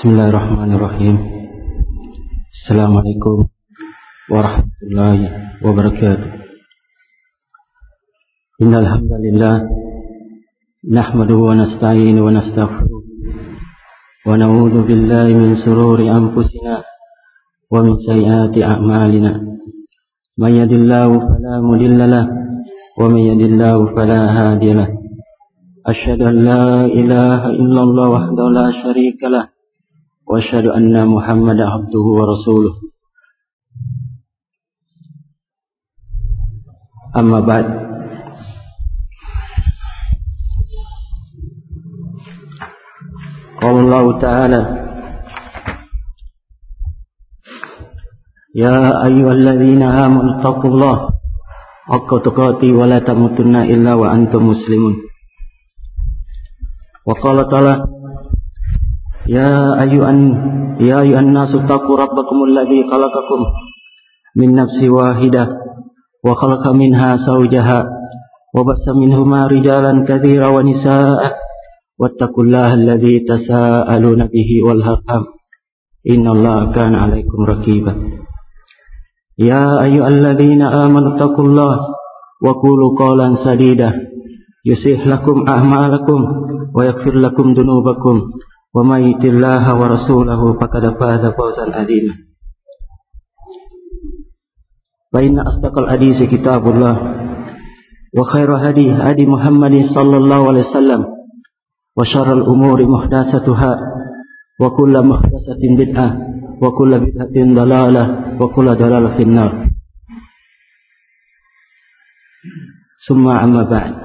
Bismillahirrahmanirrahim. Assalamualaikum warahmatullahi wabarakatuh. Innal hamdalillah nahmaduhu wa nasta'inu wa nastaghfiruh wa na'udzu billahi min shururi anfusina wa min sayyiati a'malina. May yahdihillahu fala mudilla lahu wa may yudlil fala hadiya lahu. Asyhadu an la ilaha illallah wahdahu la syarika lahu wa asyhadu anna Muhammadan abduhu wa rasuluh. Amma ba'd. Qala Allah Ta'ala: Ya ayyuhalladzina amanu taqullaha haqqa tuqatih wa la tamutunna illa wa antum muslimun. Wa qala ta'ala: Ya ayyuhan nasu taqu rabbakumul ladzi khalaqakum min nafsin wahidah wa khalaqa minha zawjaha wa bassa minhuma rijalan katsiran wa nisaa'a wattaqullaha alladzi tasaaluna bihi wal arham innallaha kana 'alaikum raqiba. Ya ayyuhalladzina amanu taqullaha wa qulu qawlan sadida yuslih lakum a'malakum wa yaghfir lakum dhunubakum wa may yuti'illah wa rasulahu faqad faza fawzan 'azima. Fa inna asdaqal hadits kitabullah wa khairal hadi Muhammadin sallallahu alaihi wasallam wa syarrul umuri muhdatsatuha wa kullu muhdatsatin bid'ah wa kullu bid'atin dalalah wa kullu dalalah finnar. Summa amma ba'd.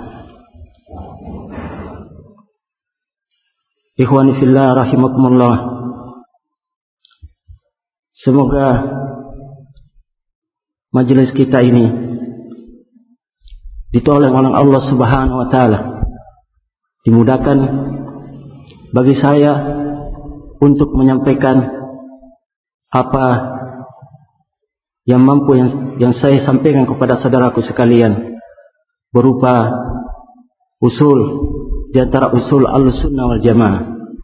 Ikhwani fillah rahimakumullah. Semoga majelis kita ini ditolong oleh Allah Subhanahu wa taala, dimudahkan bagi saya untuk menyampaikan apa yang mampu yang saya sampaikan kepada saudaraku sekalian berupa usul di antara usul Ahlussunnah wal Jamaah.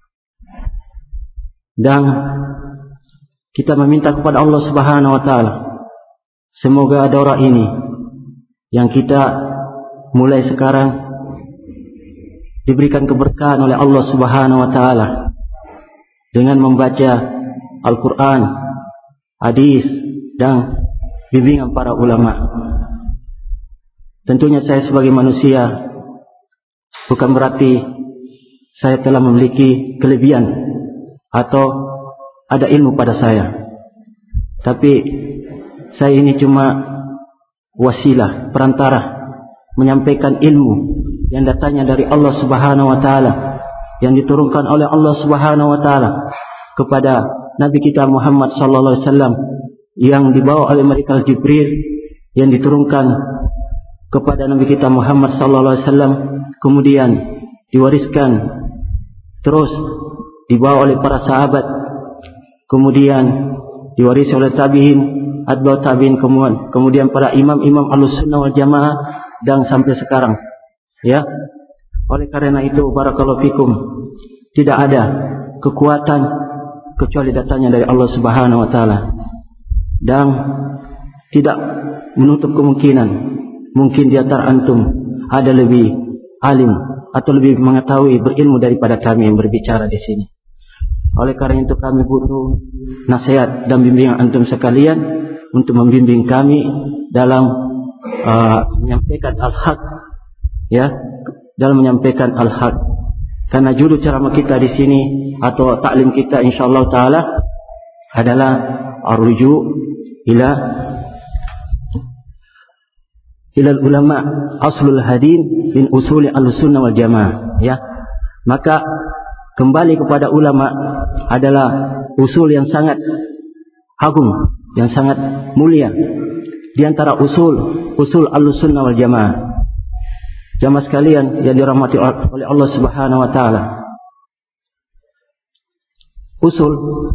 Dan kita meminta kepada Allah Subhanahu wa taala semoga daurah ini yang kita mulai sekarang diberikan keberkahan oleh Allah Subhanahu wa taala dengan membaca Al-Qur'an, hadis dan bimbingan para ulama. Tentunya saya sebagai manusia bukan berarti saya telah memiliki kelebihan atau ada ilmu pada saya. Tapi saya ini cuma wasilah, perantara menyampaikan ilmu yang datangnya dari Allah Subhanahu wa taala, yang diturunkan oleh Allah Subhanahu wa taala kepada Nabi kita Muhammad sallallahu alaihi wasallam, yang dibawa oleh malaikat Jibril, yang diturunkan kepada Nabi kita Muhammad sallallahu alaihi wasallam, kemudian diwariskan terus dibawa oleh para sahabat, kemudian diwarisi oleh tabi'in, atba'ut tabi'in, kemudian para imam-imam Ahlussunnah wal Jamaah dan sampai sekarang. Ya. Oleh karena itu barakallahu fikum, tidak ada kekuatan kecuali datangnya dari Allah Subhanahu wa taala. Dan tidak menutup kemungkinan mungkin di antara antum ada lebih alim atau lebih mengetahui, berilmu daripada kami yang berbicara di sini. Oleh karena itu kami butuh nasihat dan bimbingan antum sekalian untuk membimbing kami dalam menyampaikan al-haq, ya, dalam menyampaikan al-haq. Karena judul ceramah kita di sini atau taklim kita insyaallah taala adalah ar-ruju' ila ulama aslul hadin min usuli Ahlussunnah wal Jamaah, ya. Maka kembali kepada ulama adalah usul yang sangat agung, yang sangat mulia di antara usul Ahlussunnah wal Jamaah. Jamaah sekalian yang dirahmati oleh Allah Subhanahu wa taala, usul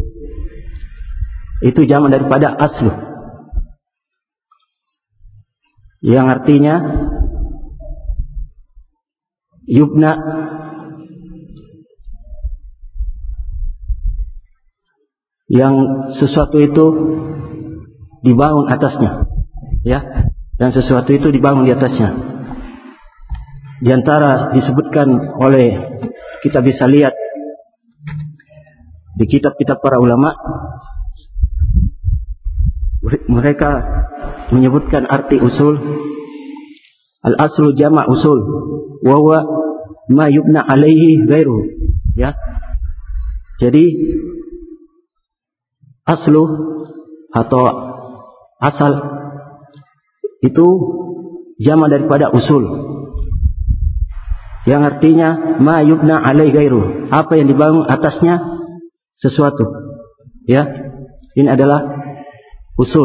itu jamak daripada aslu, yang artinya yubna yang sesuatu itu dibangun atasnya, ya, dan sesuatu itu dibangun di atasnya. Di antara disebutkan oleh, kita bisa lihat di kitab-kitab para ulama, mereka menyebutkan arti usul. Al-aslu jama' usul, wa huwa ma yubna alaihi ghairuhu, ya. Jadi aslu atau asal itu jama' daripada usul, yang artinya ma yubna alaihi ghairuhu, apa yang dibangun atasnya sesuatu, ya. Ini adalah usul.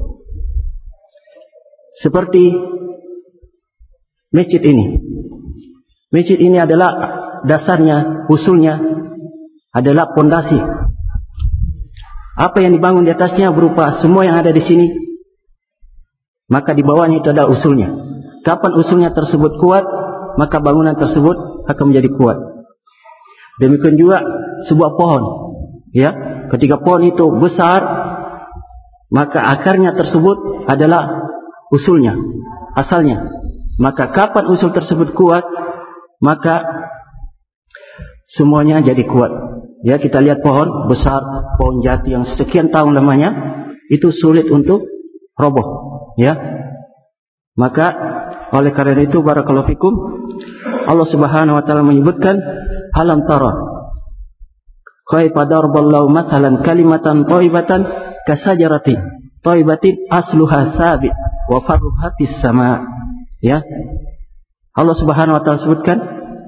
Seperti masjid ini. Masjid ini adalah dasarnya, usulnya adalah pondasi. Apa yang dibangun di atasnya berupa semua yang ada di sini, maka di bawahnya itu adalah usulnya. Kapan usulnya tersebut kuat, maka bangunan tersebut akan menjadi kuat. Demikian juga sebuah pohon, ya. Ketika pohon itu besar, maka akarnya tersebut adalah usulnya, asalnya. Maka kapan usul tersebut kuat, maka semuanya jadi kuat. Ya, kita lihat pohon besar, pohon jati yang sekian tahun lamanya, itu sulit untuk roboh, ya. Maka oleh karena itu, barakallahu fikum, Allah Subhanahu wa taala menyebutkan, alam tara kaifa daraballahu mathalan kalimatan thayyibatan kasajaratin thayyibatin asluha sabit wa farruha fis sama'. Ya, Allah Subhanahu wa taala sebutkan,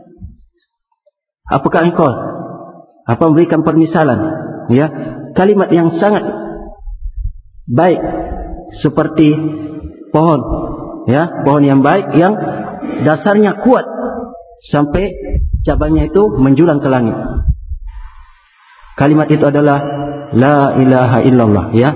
apakah engkau memberikan permisalan, ya, kalimat yang sangat baik seperti pohon, ya, pohon yang baik yang dasarnya kuat sampai cabangnya itu menjulang ke langit. Kalimat itu adalah la ilaha illallah, ya.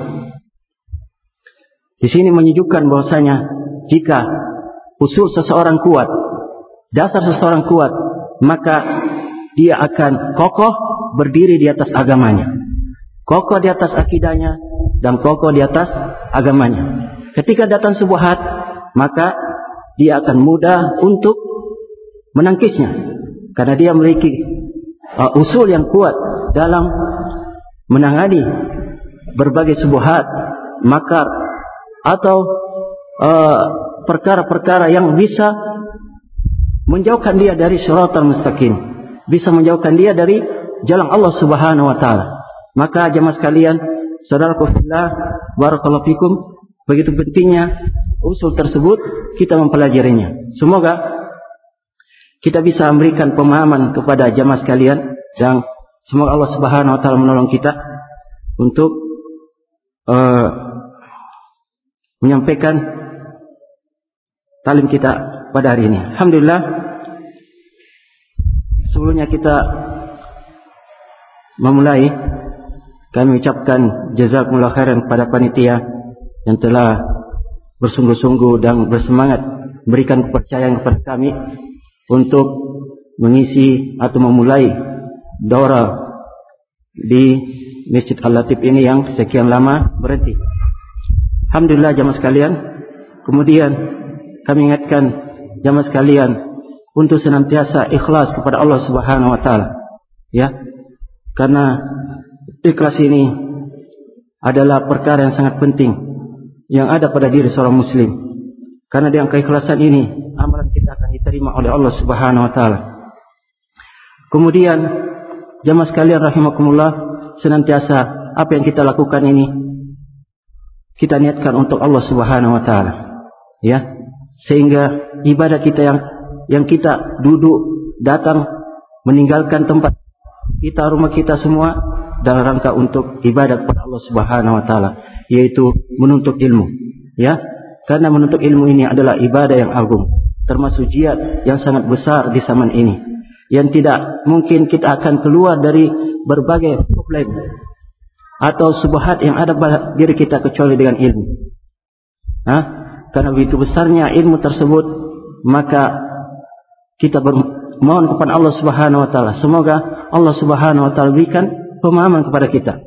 Di sini menunjukkan bahwasanya jika usul seseorang kuat, dasar seseorang kuat, maka dia akan kokoh berdiri di atas agamanya, kokoh di atas akidahnya, dan kokoh di atas agamanya. Ketika datang syubhat, maka dia akan mudah untuk menangkisnya, karena dia memiliki usul yang kuat dalam menangani berbagai syubhat, makar, atau perkara-perkara yang bisa menjauhkan dia dari shiratal mustaqim, bisa menjauhkan dia dari jalan Allah Subhanahu wa taala. Maka jemaah sekalian, saudaraku fillah, barakallahu fikum, begitu pentingnya usul tersebut kita mempelajarinya. Semoga kita bisa memberikan pemahaman kepada jemaah sekalian, dan semoga Allah Subhanahu wa taala menolong kita untuk menyampaikan talim kita pada hari ini. Alhamdulillah, sebelumnya kita memulai, kami ucapkan jazakumullah khairan kepada panitia yang telah bersungguh-sungguh dan bersemangat memberikan kepercayaan kepada kami untuk mengisi atau memulai daurah di Masjid Al-Latif ini yang sekian lama berhenti. Alhamdulillah jamaah sekalian. Kemudian kami ingatkan jamaah sekalian untuk senantiasa ikhlas kepada Allah Subhanahu wa taala, ya. Karena ikhlas ini adalah perkara yang sangat penting yang ada pada diri seorang muslim. Karena dengan keikhlasan ini amalan kita akan diterima oleh Allah Subhanahu wa taala. Kemudian jamaah sekalian rahimakumullah, senantiasa apa yang kita lakukan ini kita niatkan untuk Allah Subhanahu wa taala, ya. Sehingga ibadah kita yang kita duduk, datang, meninggalkan tempat kita, rumah kita semua dalam rangka untuk ibadah kepada Allah Subhanahu wa taala, yaitu menuntut ilmu, ya. Karena menuntut ilmu ini adalah ibadah yang agung, termasuk jihad yang sangat besar di zaman ini, yang tidak mungkin kita akan keluar dari berbagai problem atau syubhat yang ada pada diri kita kecuali dengan ilmu. Karena begitu besarnya ilmu tersebut, maka kita bermohon kepada Allah Subhanahu wa taala, semoga Allah Subhanahu wa taala berikan pemahaman kepada kita,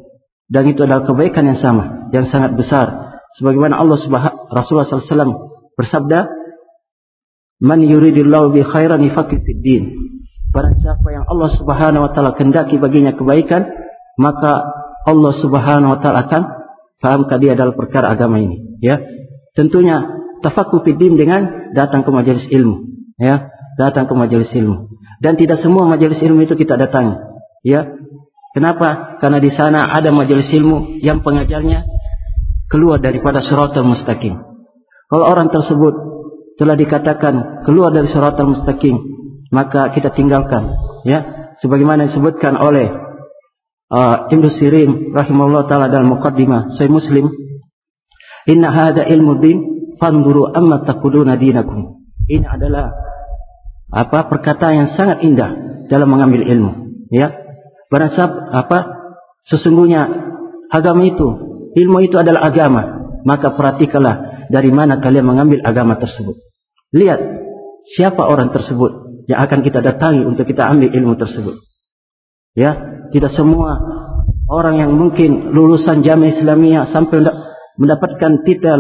dan itu adalah kebaikan yang sama, yang sangat besar. Sebagaimana Rasulullah SAW bersabda, "Man yuridillahu bi khairan yufaqqih fid din." Barang siapa yang Allah Subhanahu wa taala kehendaki baginya kebaikan, maka Allah Subhanahu wa taala akan fahamkan dia dalam perkara agama ini, ya. Tentunya tafaqquh fid din dengan datang ke majelis ilmu, ya, datang ke majelis ilmu. Dan tidak semua majelis ilmu itu kita datangi, ya. Kenapa? Karena di sana ada majelis ilmu yang pengajarnya keluar daripada shiratal mustaqim. Kalau orang tersebut telah dikatakan keluar dari shiratal mustaqim, maka kita tinggalkan, ya. Sebagaimana disebutkan oleh Ibnu Sirin rahimahullah taala dalam muqaddimah Sahih Muslim, "Inna hadza ilmu din fanzuru amma taquluna dinakum." Ini adalah perkataan yang sangat indah dalam mengambil ilmu, ya. Barang sesungguhnya agama itu, ilmu itu adalah agama, maka perhatikanlah dari mana kalian mengambil agama tersebut. Lihat siapa orang tersebut yang akan kita datangi untuk kita ambil ilmu tersebut. Ya, tidak semua orang yang mungkin lulusan Jamiah Islamiyah sampai mendapatkan titel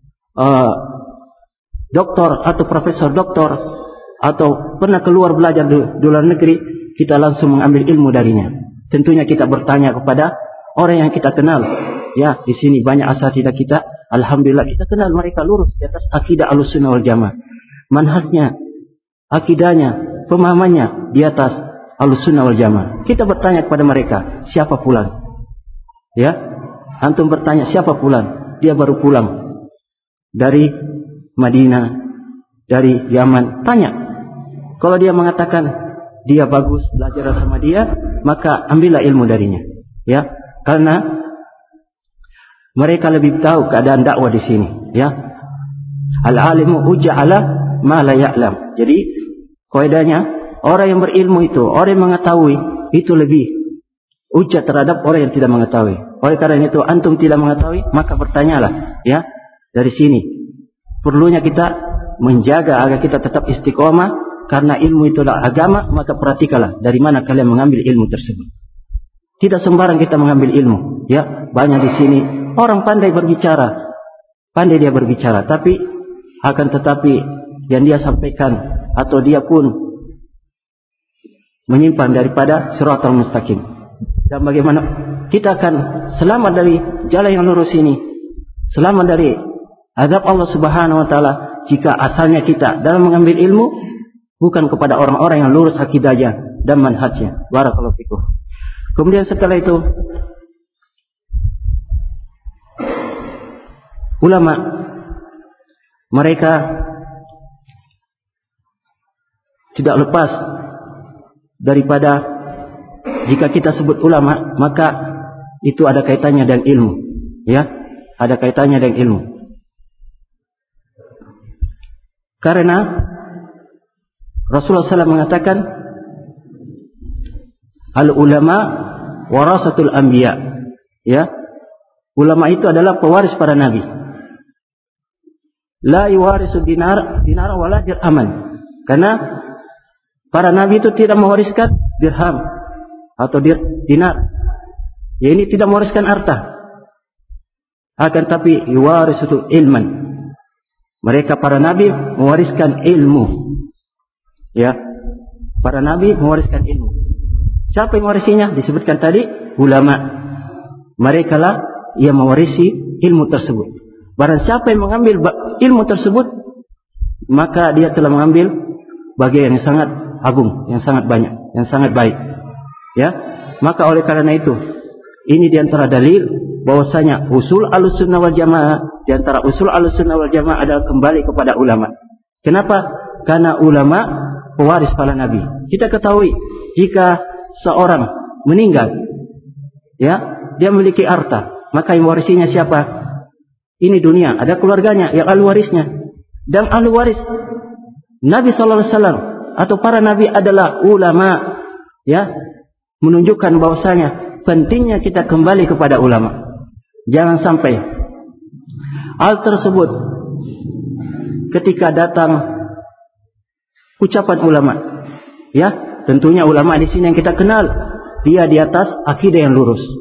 doktor atau profesor doktor atau pernah keluar belajar di luar negeri, kita langsung mengambil ilmu darinya. Tentunya kita bertanya kepada orang yang kita kenal. Ya, di sini banyak asatidzah kita, alhamdulillah kita kenal mereka lurus di atas akidah Ahlussunnah wal Jamaah. Manhajnya, akidahnya, pemahamannya di atas Ahlussunnah wal Jamaah. Kita bertanya kepada mereka, siapa fulan? Ya, antum bertanya siapa fulan? Dia baru pulang dari Madinah, dari Yaman. Tanya. Kalau dia mengatakan dia bagus, belajar sama dia, maka ambillah ilmu darinya. Ya, karena mereka lebih tahu keadaan dakwah di sini. Ya, al-alimu hujjah ala ma la ya'lam. Jadi kaidahnya orang yang berilmu itu, orang yang mengetahui itu lebih hujjah terhadap orang yang tidak mengetahui. Oleh karena itu antum tidak mengetahui, maka bertanyalah. Ya, dari sini perlunya kita menjaga agar kita tetap istiqomah. Karena ilmu itu adalah agama, maka perhatikanlah dari mana kalian mengambil ilmu tersebut. Tidak sembarang kita mengambil ilmu, ya. Banyak di sini orang pandai berbicara, pandai dia berbicara, tapi akan tetapi yang dia sampaikan atau dia pun menyimpan daripada shiratal mustaqim. Dan bagaimana kita akan selamat dari jalan yang lurus ini, selamat dari azab Allah Subhanahu wa taala jika asalnya kita dalam mengambil ilmu bukan kepada orang-orang yang lurus akidahnya dan manhajnya. Barakallahu fikum. Kemudian setelah itu ulama mereka tidak lepas daripada jika kita sebut ulama maka itu ada kaitannya dengan ilmu, ya, ada kaitannya dengan ilmu. Karena Rasulullah SAW mengatakan al-ulama warasatul anbiya. Ya, ulama itu adalah pewaris para nabi. La yuwarisu dinar wala dirhaman. Karena para nabi itu tidak mewariskan dirham atau dinar. Ya, ini tidak mewariskan harta. Akan tapi yuwarisu ilman. Mereka para nabi mewariskan ilmu. Ya, para nabi mewariskan ilmu. Siapa yang mewarisinya? Disebutkan tadi ulama. Mereka lah yang mewarisi ilmu tersebut. Barang siapa yang mengambil ilmu tersebut, maka dia telah mengambil bagian yang sangat agung, yang sangat banyak, yang sangat baik. Ya, maka oleh karena itu, ini diantara dalil bahwasanya usul Ahlussunnah wal Jamaah, diantara usul Ahlussunnah wal Jamaah adalah kembali kepada ulama. Kenapa? Karena ulama pewaris para nabi. Kita ketahui jika seorang meninggal, ya, dia memiliki harta, maka yang mewarisinya siapa? Ini dunia, ada keluarganya yang ahli warisnya. Dan ahli waris Nabi sallallahu alaihi wasallam atau para nabi adalah ulama, ya, menunjukkan bahwasanya pentingnya kita kembali kepada ulama. Jangan sampai hal tersebut ketika datang ucapan ulama, ya, tentunya ulama di sini yang kita kenal, dia di atas akidah yang lurus,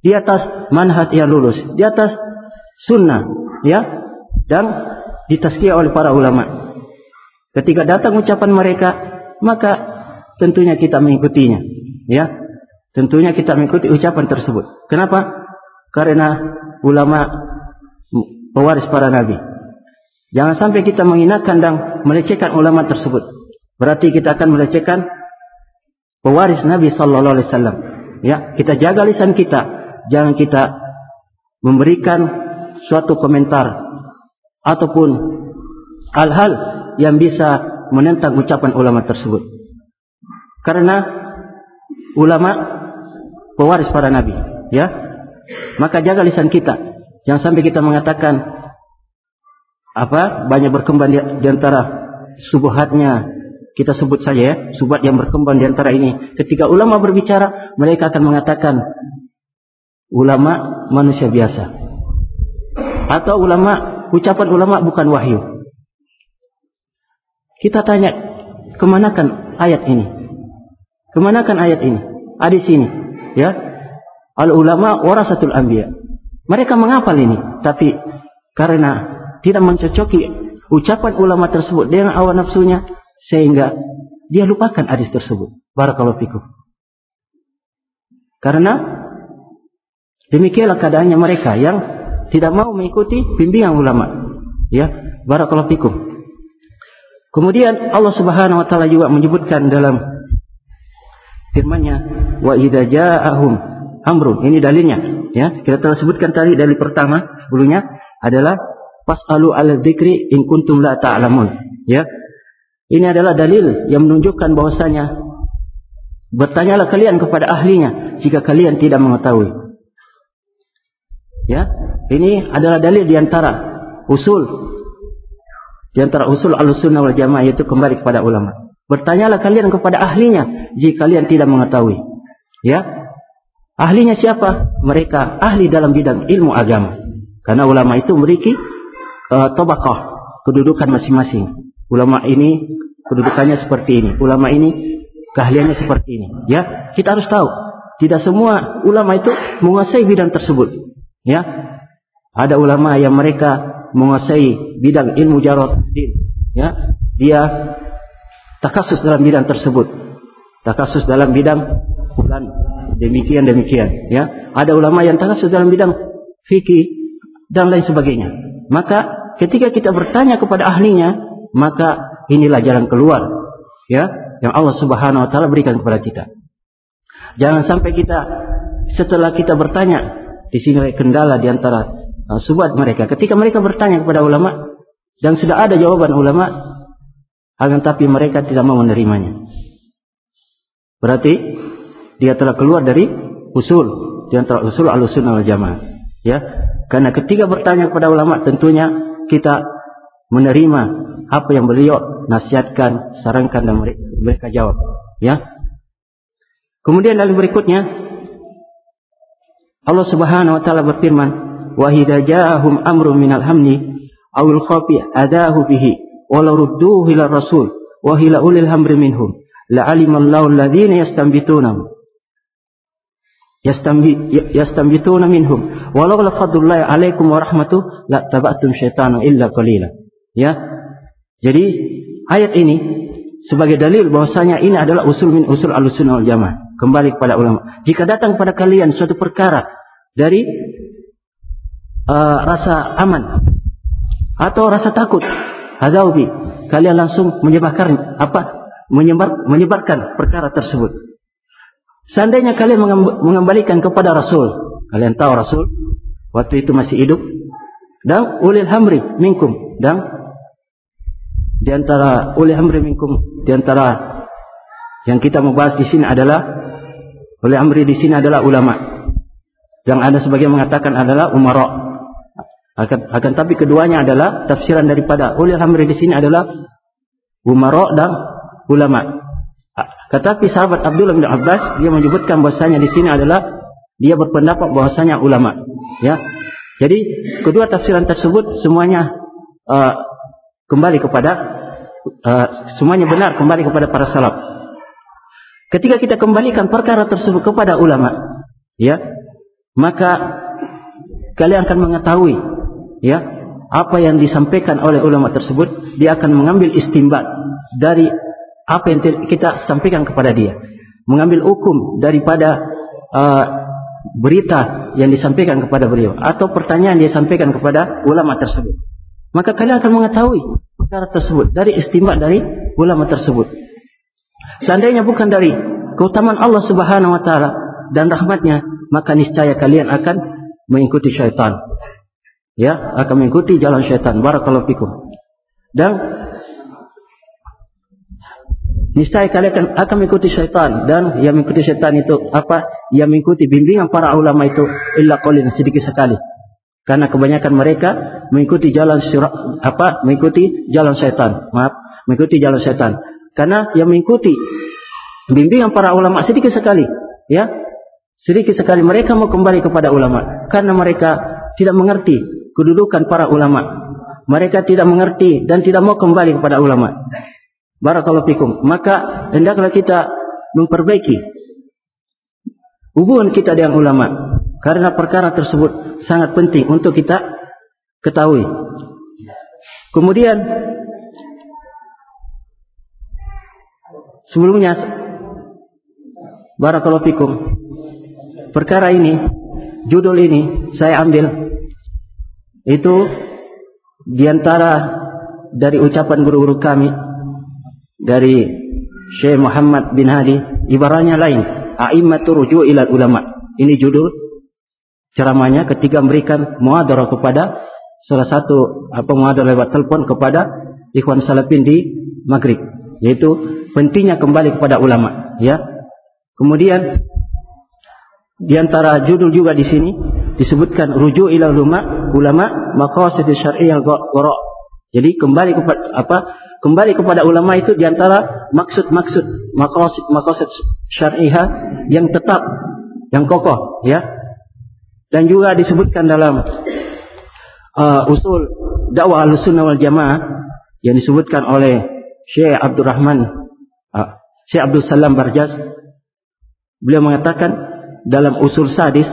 di atas manhaj yang lurus, di atas sunnah, ya, dan ditazkiyah oleh para ulama. Ketika datang ucapan mereka, maka tentunya kita mengikutinya, ya. Tentunya kita mengikuti ucapan tersebut. Kenapa? Karena ulama pewaris para nabi. Jangan sampai kita menghinakan dan melecehkan ulama tersebut. Berarti kita akan melecehkan pewaris Nabi sallallahu alaihi wasallam. Ya, kita jaga lisan kita. Jangan kita memberikan suatu komentar ataupun hal-hal yang bisa menentang ucapan ulama tersebut. Karena ulama pewaris para nabi, ya. Maka jaga lisan kita. Jangan sampai kita mengatakan banyak berkembang di antara subuhatnya, kita sebut saja ya, subhat yang berkembang di antara ini. Ketika ulama berbicara, mereka akan mengatakan ulama manusia biasa, atau ucapan ulama bukan wahyu. Kita tanya, kemanakan ayat ini? Kemanakan ayat ini? Ada di sini, ya. Al ulama warasatul anbiya. Mereka menghafal ini, tapi karena tidak mencocoki ucapan ulama tersebut dengan hawa nafsunya, sehingga dia lupakan hadis tersebut. Barakallahu fikum. Karena demikianlah keadaannya mereka yang tidak mau mengikuti bimbingan ulama. Ya, barakallahu fikum. Kemudian Allah Subhanahu wa taala juga menyebutkan dalam firman-Nya, wa idza ja'ahum amrun. Ini dalilnya, ya. Kita telah sebutkan tadi dalil pertama sebelumnya adalah fas'alu 'ala dzikri in kuntum la ta'lamun, ya. Ini adalah dalil yang menunjukkan bahwasanya bertanyalah kalian kepada ahlinya jika kalian tidak mengetahui. Ya, ini adalah dalil di antara usul Ahlussunnah wal Jamaah, yaitu kembali kepada ulama. Bertanyalah kalian kepada ahlinya jika kalian tidak mengetahui. Ya. Ahlinya siapa? Mereka ahli dalam bidang ilmu agama. Karena ulama itu memiliki tabaqah, kedudukan masing-masing. Ulama ini kedudukannya seperti ini, ulama ini keahliannya seperti ini. Ya, kita harus tahu, tidak semua ulama itu menguasai bidang tersebut. Ya, ada ulama yang mereka menguasai bidang ilmu jarh-ta'dil. Ya, dia takhasus dalam bidang tersebut, takhasus dalam bidang fulan, demikian. Ya, ada ulama yang takhasus dalam bidang fikih dan lain sebagainya. Maka ketika kita bertanya kepada ahlinya, maka inilah jalan keluar, ya, yang Allah Subhanahu wa taala berikan kepada kita. Jangan sampai kita setelah kita bertanya, di sini kendala di antara subhat mereka. Ketika mereka bertanya kepada ulama dan sudah ada jawaban ulama, akan tapi mereka tidak mau menerimanya. Berarti dia telah keluar dari usul di antara usul Ahlussunnah wal Jamaah, ya. Karena ketika bertanya kepada ulama, tentunya kita menerima apa yang beliau nasihatkan, sarankan, dan mereka jawab, ya. Kemudian dalil berikutnya, Allah Subhanahu wa taala berfirman, wa idza ja'ahum amrun minal hamni awil khafi adahu bihi walau rudduhu ila rasul wa ila ulil amri minhum la'alimallahu alladhina yastanbituna minhum walau la fadlullahi 'alaikum wa rahmatuhu la taba'tum syaitana illa qalila. Ya. Jadi ayat ini sebagai dalil bahwasanya ini adalah usul min usul Ahlussunnah wal Jamaah, kembali kepada ulama. Jika datang pada kalian suatu perkara dari rasa aman atau rasa takut, hadaubi, kalian langsung menyebarkan perkara tersebut. Seandainya kalian mengembalikan kepada Rasul, kalian tahu Rasul waktu itu masih hidup, dan ulil amri minkum, dan di antara ulil amri minkum, di antara yang kita membahas di sini adalah ulil amri di sini adalah ulama, yang ada sebagian mengatakan adalah umara. Akan tapi keduanya adalah tafsiran daripada ulil amri di sini adalah umara dan ulama. Tetapi sahabat Abdullah bin Abbas dia menyebutkan bahwasanya di sini adalah dia berpendapat bahwasanya ulama, ya. Jadi kedua tafsiran tersebut semuanya kembali kepada semuanya benar, kembali kepada para salaf. Ketika kita kembalikan perkara tersebut kepada ulama, ya, maka kalian akan mengetahui ya apa yang disampaikan oleh ulama tersebut. Dia akan mengambil istinbat dari apa yang kita sampaikan kepada dia, mengambil hukum daripada berita yang disampaikan kepada beliau atau pertanyaan yang disampaikan kepada ulama tersebut. Maka kalian akan mengetahui perkara tersebut dari istinbat dari ulama tersebut. Seandainya bukan dari keutamaan Allah Subhanahu wa taala dan rahmatnya, maka niscaya kalian akan mengikuti syaitan. Ya, akan mengikuti jalan syaitan. Barakallahu fikum. Dan niscaya kalian akan mengikuti syaitan, dan yang mengikuti syaitan itu apa? Yang mengikuti bimbingan para ulama itu illa qalil, sedikit sekali. Karena kebanyakan mereka mengikuti jalan mengikuti jalan syaitan. Mengikuti jalan syaitan. Karena yang mengikuti bimbingan para ulama sedikit sekali, ya. Sedikit sekali mereka mau kembali kepada ulama karena mereka tidak mengerti kedudukan para ulama. Mereka tidak mengerti dan tidak mau kembali kepada ulama. Barakallahu fikum. Maka hendaklah kita memperbaiki hubungan kita dengan ulama, karena perkara tersebut sangat penting untuk kita ketahui. Kemudian sebelumnya, barakallahu fikum, perkara ini, judul ini saya ambil itu diantara dari ucapan guru-guru kami, dari Syekh Muhammad bin Hadi, ibaratnya lain, A'immatu Ruju' ilal Ulama. Ini judul ceramahnya ketika memberikan muhadarah kepada salah satu muhadarah lewat telepon kepada ikhwan salafin di Maghrib, yaitu pentingnya kembali kepada ulama, ya. Kemudian di antara judul juga di sini disebutkan ruju' ila ulama maqasid syar'iyyah al-ghara. Jadi kembali kepada ulama itu di antara maksud-maksud maqasid syar'iyyah yang tetap, yang kokoh, ya. Dan juga disebutkan dalam usul dakwah Ahlussunnah wal Jamaah yang disebutkan oleh Syekh Abdul Salam Barjas. Beliau mengatakan dalam usul sadis,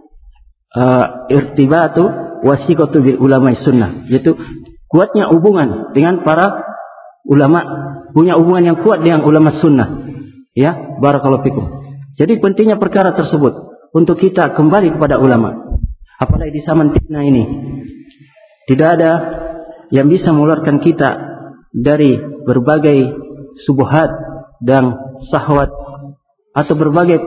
irtibatu wasiqatu bil ulama sunnah, yaitu kuatnya hubungan dengan para ulama, punya hubungan yang kuat dengan ulama sunnah, ya. Barakallahu fikum. Jadi pentingnya perkara tersebut untuk kita kembali kepada ulama. Apalagi di zaman fitnah ini, tidak ada yang bisa mengeluarkan kita dari berbagai subuhat dan syahwat atau berbagai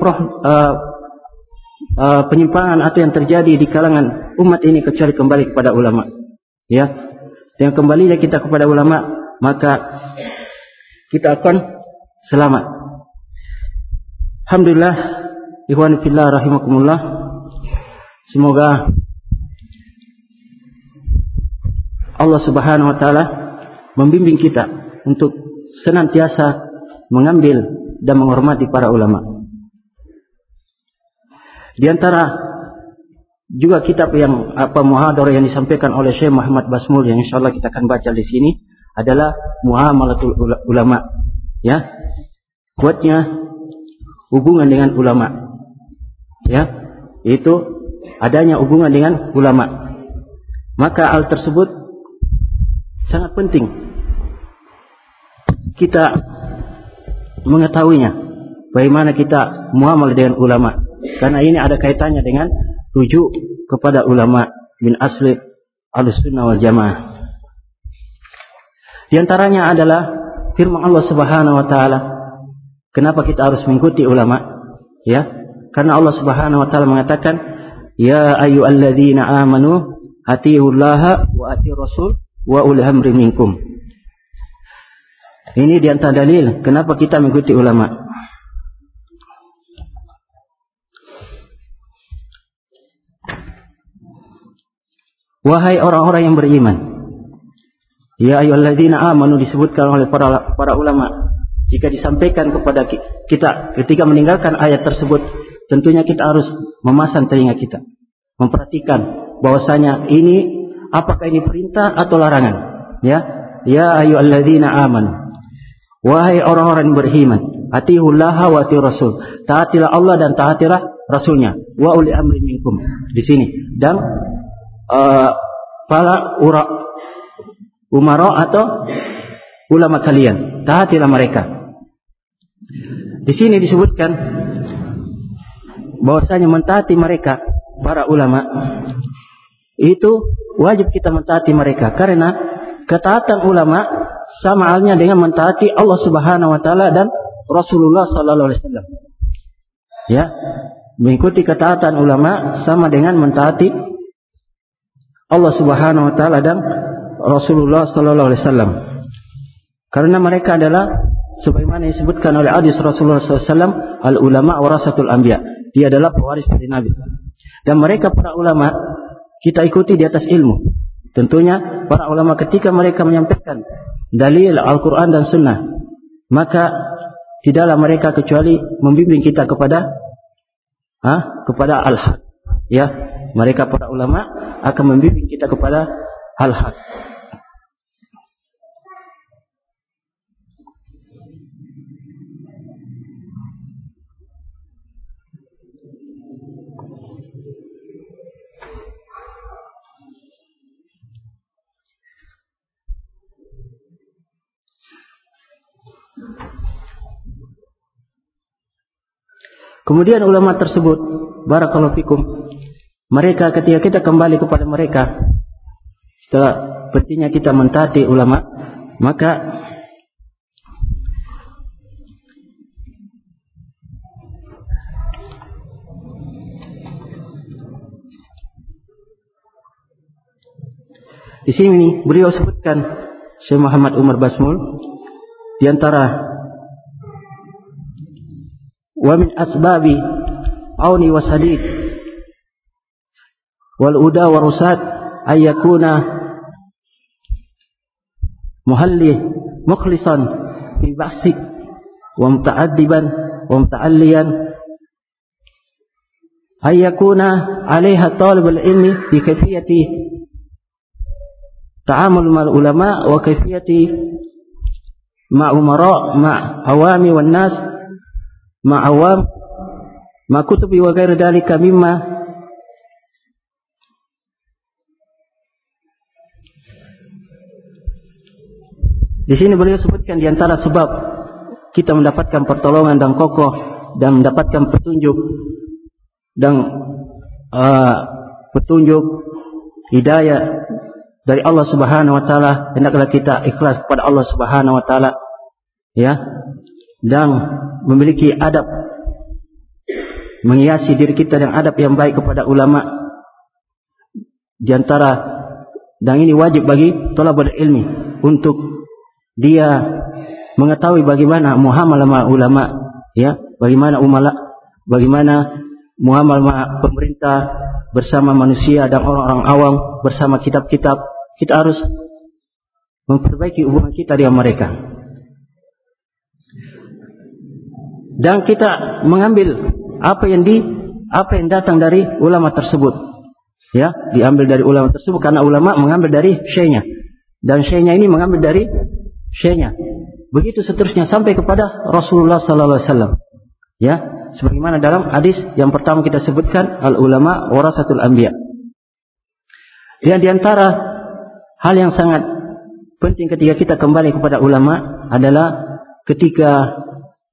penyimpangan atau yang terjadi di kalangan umat ini kecuali kembali kepada ulama, ya. Yang kembalinya kita kepada ulama, maka kita akan selamat. Alhamdulillah, ikhwan fillah rahimakumullah. Semoga Allah Subhanahu wa taala membimbing kita untuk senantiasa mengambil dan menghormati para ulama. Di antara juga kitab yang muhadarah yang disampaikan oleh Syekh Muhammad Basmul yang insyaallah kita akan baca di sini adalah Muamalatul Ulama, ya. Kuatnya hubungan dengan ulama, ya. Itu adanya hubungan dengan ulama. Maka hal tersebut sangat penting kita mengetahuinya, bagaimana kita muamalah dengan ulama, karena ini ada kaitannya dengan rujuk kepada ulama min asli Ahlussunnah wal Jamaah. Di antaranya adalah firman Allah Subhanahu wa taala. Kenapa kita harus mengikuti ulama? Ya, karena Allah Subhanahu wa taala mengatakan, "Ya ayyuhalladzina amanu atiiullaha wa atiiur rasul wa ulil amri minkum." Ini di antara dalil kenapa kita mengikuti ulama. Wahai orang-orang yang beriman, ya ayyuhalladzina amanu disebutkan oleh para ulama. Jika disampaikan kepada kita ketika meninggalkan ayat tersebut, tentunya kita harus memasang telinga kita, memperhatikan bahwasanya ini apakah ini perintah atau larangan, ya. Ya ayyuhalladzina amanu, wahai orang-orang yang beriman, atiiullaha wa atiiur rasul, taatilah Allah dan taatilah rasulnya, wa uli amri minkum di sini, dan para umara atau ulama kalian, taatilah mereka. Di sini disebutkan bahwasanya mentaati mereka, para ulama, itu wajib kita mentaati mereka, karena ketaatan ulama sama halnya dengan mentaati Allah Subhanahu wa taala dan Rasulullah sallallahu alaihi wasallam. Ya, mengikuti ketaatan ulama sama dengan mentaati Allah Subhanahu wa taala dan Rasulullah sallallahu alaihi wasallam. Karena mereka adalah sebagaimana disebutkan oleh hadis Rasulullah sallallahu alaihi wasallam, al ulama warasatul anbiya. Dia adalah pewaris dari nabi. Dan mereka para ulama kita ikuti di atas ilmu. Tentunya para ulama ketika mereka menyampaikan dalil Al-Qur'an dan Sunnah, maka tidaklah mereka kecuali membimbing kita kepada al-haq. Ya, mereka para ulama akan membimbing kita kepada al-haq. Kemudian ulama tersebut, barakallahu fikum, mereka ketika kita kembali kepada mereka, setelah pentingnya kita mentaati ulama, maka di sini beliau sebutkan Syekh Muhammad Umar Basmul di antara wa min asbabi auni wa sadid wal uda wa rusad ay yakuna muhalli mukhlisan fi bahsi wa muta'addiban wa muta'alliyan ay yakuna 'alaiha talibul ilmi bi kayfiyati ta'amul mal ulama wa kayfiyati ma umara ma awami wan nas ma'awam ma kutubi wa ghairi dalika mimma di sini beliau sebutkan di antara sebab kita mendapatkan pertolongan dan kokoh dan mendapatkan petunjuk dan petunjuk hidayah dari Allah Subhanahu wa taala, hendaklah kita ikhlas kepada Allah Subhanahu wa taala, ya, dan memiliki adab, menghiasi diri kita dengan adab yang baik kepada ulama. Di antara, dan ini wajib bagi thalabul ilmi untuk dia mengetahui bagaimana muamalah ulama, ya, bagaimana muamalah pemerintah bersama manusia dan orang-orang awam bersama kitab-kitab. Kita harus memperbaiki hubungan kita dengan mereka. Dan kita mengambil apa yang datang dari ulama tersebut, ya, diambil dari ulama tersebut karena ulama mengambil dari syekhnya dan syekhnya ini mengambil dari syekhnya, begitu seterusnya sampai kepada Rasulullah sallallahu alaihi wasallam, ya, sebagaimana dalam hadis yang pertama kita sebutkan, al ulama warasatul anbiya. Dan di antara hal yang sangat penting ketika kita kembali kepada ulama adalah ketika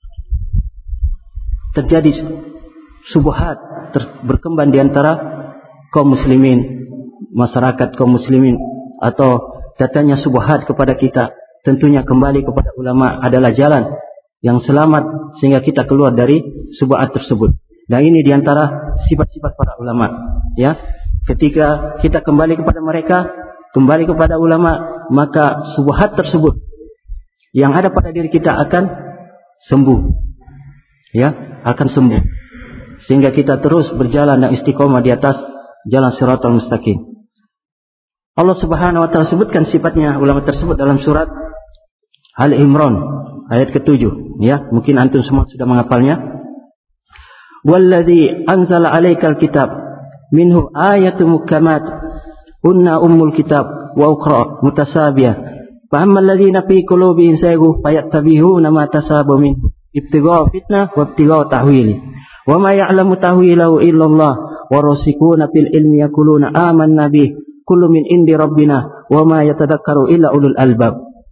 terjadi syubhat berkembang di antara kaum muslimin, masyarakat kaum muslimin, atau datangnya syubhat kepada kita, tentunya kembali kepada ulama adalah jalan yang selamat sehingga kita keluar dari syubhat tersebut. Dan ini di antara sifat-sifat para ulama, ya. Ketika kita kembali kepada mereka, kembali kepada ulama, maka syubhat tersebut yang ada pada diri kita akan sembuh, ya, akan sembuh, sehingga kita terus berjalan dan istiqomah di atas jalan Shiratal Mustaqim. Allah Subhanahu wa taala sebutkan sifatnya ulama tersebut dalam surat Al-Imran ayat ke-7, ya, mungkin antum semua sudah menghafalnya. Walladzi anzala 'alaikal kitab minhu ayatun muhkamat hunna ummul kitab wa ukhra mutasabiyah fa ammal ladzina fi qulubihim zayghun fayattabi'una ma tasabaha minhu ibtigha fitnah wa ibtigha tahwili. Wa ma ya'lamu tahwilahu illallah wa rasikuna fil ilmi yaquluna amanna bih kullu min indi rabbina wa ma yatadakkaru illa ulul albab.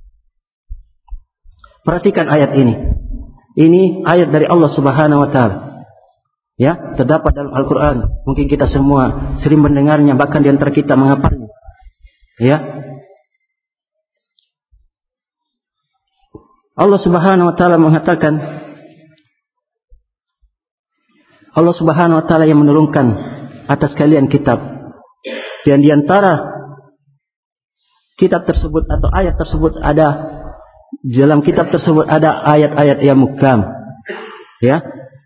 Perhatikan ayat ini. Ini ayat dari Allah Subhanahu wa taala. Ya, terdapat dalam Al-Qur'an. Mungkin kita semua sering mendengarnya, bahkan di antara kita menghafalnya. Ya. Allah Subhanahu wa taala mengatakan, Allah Subhanahu wa taala yang menurunkan atas kalian kitab. Dan di antara kitab tersebut atau ayat tersebut ada, dalam kitab tersebut ada ayat-ayat yang muhkam. Ya.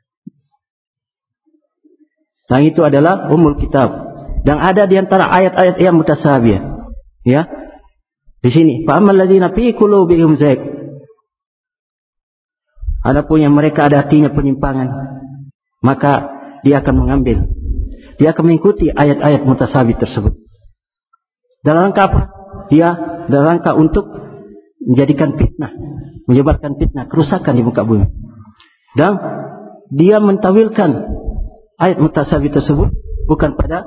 Dan itu adalah umul kitab. Dan ada di antara ayat-ayat yang mutasabih. Ya. Di sini, fa ammal ladzina fi qulubihim zayg. Adapun yang mereka ada hatinya penyimpangan, maka dia akan mengambil, dia akan mengikuti ayat-ayat mutasabih tersebut. Dalam rangka apa? Dia dalam rangka untuk menjadikan fitnah, menyebarkan fitnah, kerusakan di muka bumi. Dan dia mentawilkan ayat mutasabih tersebut bukan pada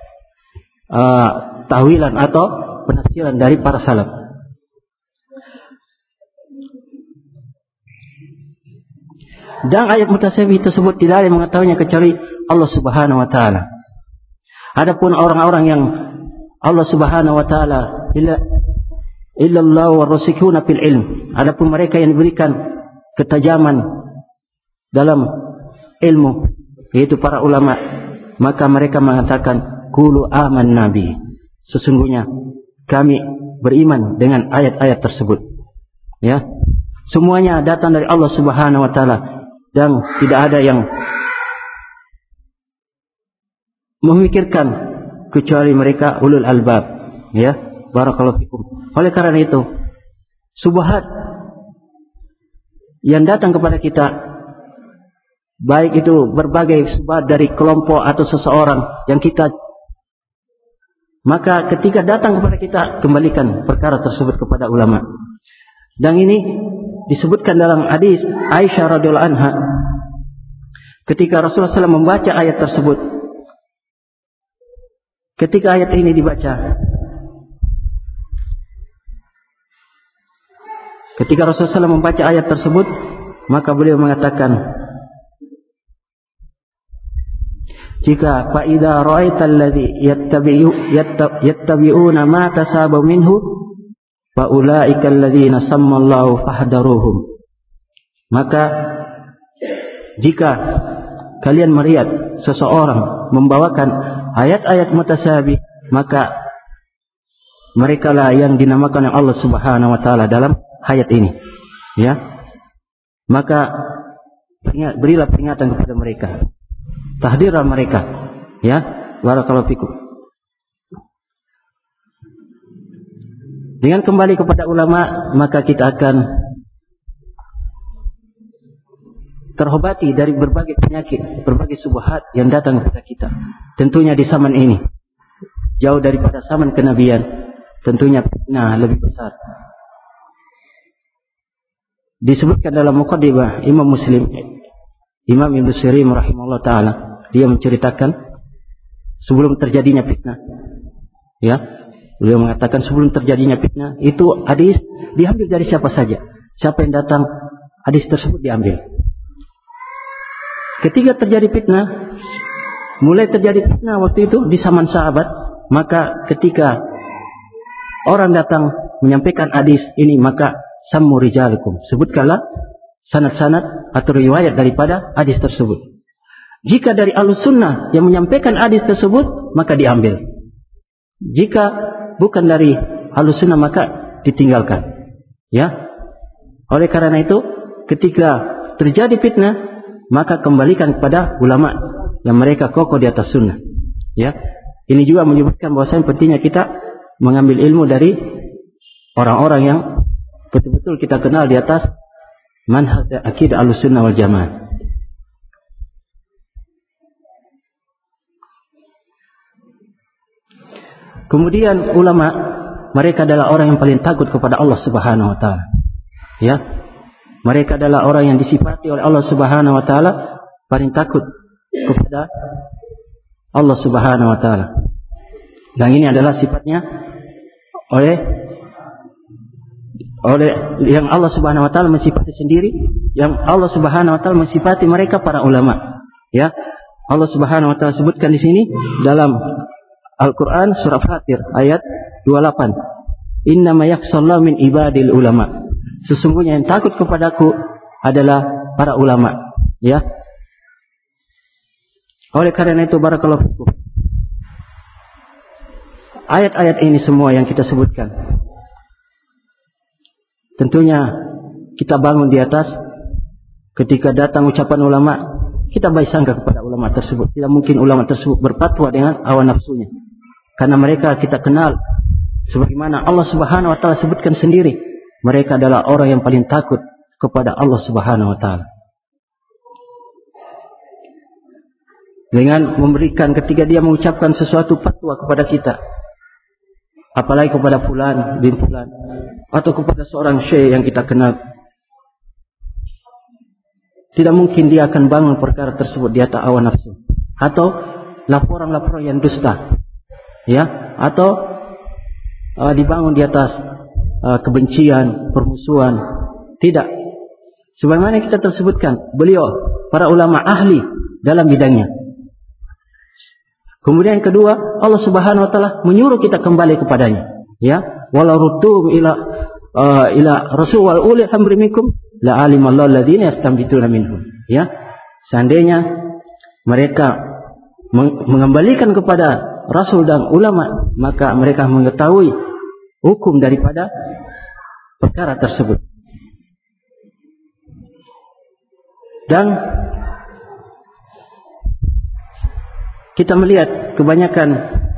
tahwilan atau penafsiran dari para salaf. Dan ayat mutasabih tersebut tidak ada yang mengetahuinya kecuali Allah Subhanahu wa taala. Adapun orang-orang yang Allah Subhanahu wa taala illallah warasikuna fil ilm. Adapun mereka yang diberikan ketajaman dalam ilmu, yaitu para ulama, maka mereka mengatakan qulu amanna bi. Sesungguhnya kami beriman dengan ayat-ayat tersebut. Ya. Semuanya datang dari Allah Subhanahu wa taala. Dan tidak ada yang memikirkan kecuali mereka ulul albab. Ya, barakallahu fikum. Oleh karena itu, subhat yang datang kepada kita, baik itu berbagai subhat dari kelompok atau seseorang yang kita, maka ketika datang kepada kita, kembalikan perkara tersebut kepada ulama. Dan ini disebutkan dalam hadis Aisyah radhiyallahu anha, ketika Rasulullah SAW membaca ayat tersebut. Ketika ayat ini dibaca, ketika Rasulullah SAW membaca ayat tersebut, maka beliau mengatakan, jika fa idza ra'aital ladzi yattabi'una ma tasabu minhu fa ulaikal ladzina sammallahu fahdaruhum. Maka jika kalian melihat seseorang membawakan ayat-ayat mutasabih, maka merekalah yang dinamakan oleh Allah Subhanahu wa taala dalam ayat ini. Ya. Maka berilah peringatan kepada mereka. Tahdirlah mereka. Ya. Barakallahu fikum. Dengan kembali kepada ulama, maka kita akan terobati dari berbagai penyakit, berbagai subhat yang datang kepada kita. Tentunya di zaman ini, jauh daripada zaman kenabian, tentunya fitnah lebih besar. Disebutkan dalam muqaddimah Imam Muslim, Imam Ibnu Sirin rahimahullah taala, dia menceritakan sebelum terjadinya fitnah. Ya. Beliau mengatakan sebelum terjadinya fitnah, itu hadis diambil dari siapa saja. Siapa yang datang, hadis tersebut diambil. Ketika terjadi fitnah, mulai terjadi fitnah waktu itu di zaman sahabat, maka ketika orang datang menyampaikan hadis ini, maka sammu rijalikum, sebutkanlah sanad-sanad atau riwayat daripada hadis tersebut. Jika dari Ahlus Sunnah yang menyampaikan hadis tersebut, maka diambil. Jika bukan dari Ahlus Sunnah, maka ditinggalkan. Ya. Oleh karena itu, ketika terjadi fitnah, maka kembalikan kepada ulama yang mereka kokoh di atas sunnah. Ya. Ini juga menyebutkan bahwasanya pentingnya kita mengambil ilmu dari orang-orang yang betul-betul kita kenal di atas manhaj akidah Ahlus Sunnah wal Jamaah. Kemudian ulama, mereka adalah orang yang paling takut kepada Allah Subhanahu wa taala. Ya. Mereka adalah orang yang disifati oleh Allah Subhanahu wa taala paling takut kepada Allah Subhanahu wa taala. Dan ini adalah sifatnya oleh yang Allah Subhanahu wa taala mensifati sendiri, yang Allah Subhanahu wa taala mensifati mereka para ulama. Ya. Allah Subhanahu wa taala sebutkan di sini dalam Al-Qur'an surah Fatir ayat 28. Innama yakhshallahu min ibadil ulama. Sesungguhnya yang takut kepadaku adalah para ulama. Ya. Oleh karena itu barakallahu fikum. Ayat-ayat ini semua yang kita sebutkan, tentunya kita bangun di atas ketika datang ucapan ulama, kita baik sangka kepada ulama tersebut. Tidak mungkin ulama tersebut berfatwa dengan hawa nafsunya. Karena mereka kita kenal sebagaimana Allah Subhanahu wa taala sebutkan sendiri, mereka adalah orang yang paling takut kepada Allah Subhanahu wa taala. Dengan memberikan ketika dia mengucapkan sesuatu fatwa kepada kita, apalagi kepada fulan bin fulan atau kepada seorang syekh yang kita kenal, tidak mungkin dia akan bangun perkara tersebut di atas hawa nafsu atau laporan-laporan yang dusta, ya, atau dibangun di atas kebencian, permusuhan. Tidak. Sebagaimana kita tersebutkan, beliau para ulama ahli dalam bidangnya. Kemudian yang kedua, Allah Subhanahu wa taala menyuruh kita kembali kepadanya. Ya, wala ruddu ila rasul wal uli amri minkum la alimallahu alladziina yastanbituna minhum. Ya. Seandainya mereka mengembalikan kepada rasul dan ulama, maka mereka mengetahui hukum daripada perkara tersebut. Dan kita melihat kebanyakan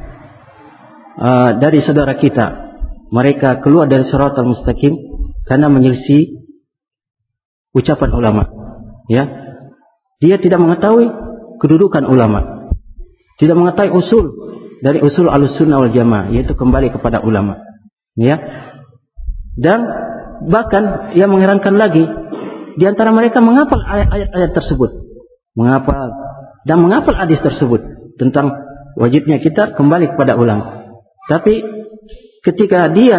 dari saudara kita, mereka keluar dari shiratal mustaqim karena menyelisih ucapan ulama. Ya, dia tidak mengetahui kedudukan ulama, tidak mengetahui usul dari usul Ahlussunnah wal Jamaah, yaitu kembali kepada ulama. Ya, dan bahkan yang mengherankan lagi, di antara mereka menghafal ayat-ayat tersebut, menghafal dan menghafal hadis tersebut tentang wajibnya kita kembali kepada ulama. Tapi ketika dia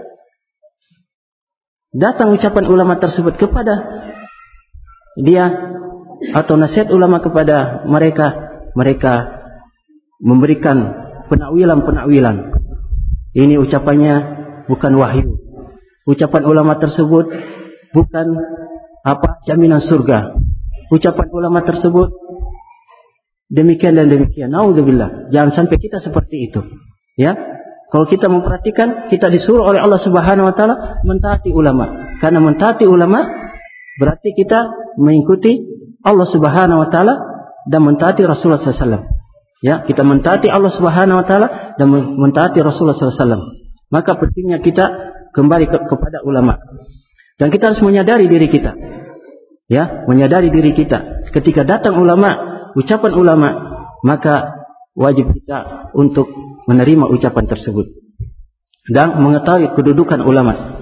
datang ucapan ulama tersebut kepada dia atau nasihat ulama kepada mereka, mereka memberikan penakwilan. Ini ucapannya bukan wahyu. Ucapan ulama tersebut bukan jaminan surga. Ucapan ulama tersebut demikian dan demikian. Naudzubillah. Jangan sampai kita seperti itu. Ya. Kalau kita memperhatikan, kita disuruh oleh Allah Subhanahu wa taala mentaati ulama. Karena mentaati ulama berarti kita mengikuti Allah Subhanahu wa taala dan mentaati Rasulullah sallallahu alaihi wasallam. Ya, kita mentaati Allah Subhanahu wa taala dan mentaati Rasulullah sallallahu alaihi wasallam. Maka pentingnya kita kembali kepada ulama. Dan kita harus menyadari diri kita. Ya, menyadari diri kita. Ketika datang ulama, ucapan ulama, maka wajib kita untuk menerima ucapan tersebut dan mengetahui kedudukan ulama.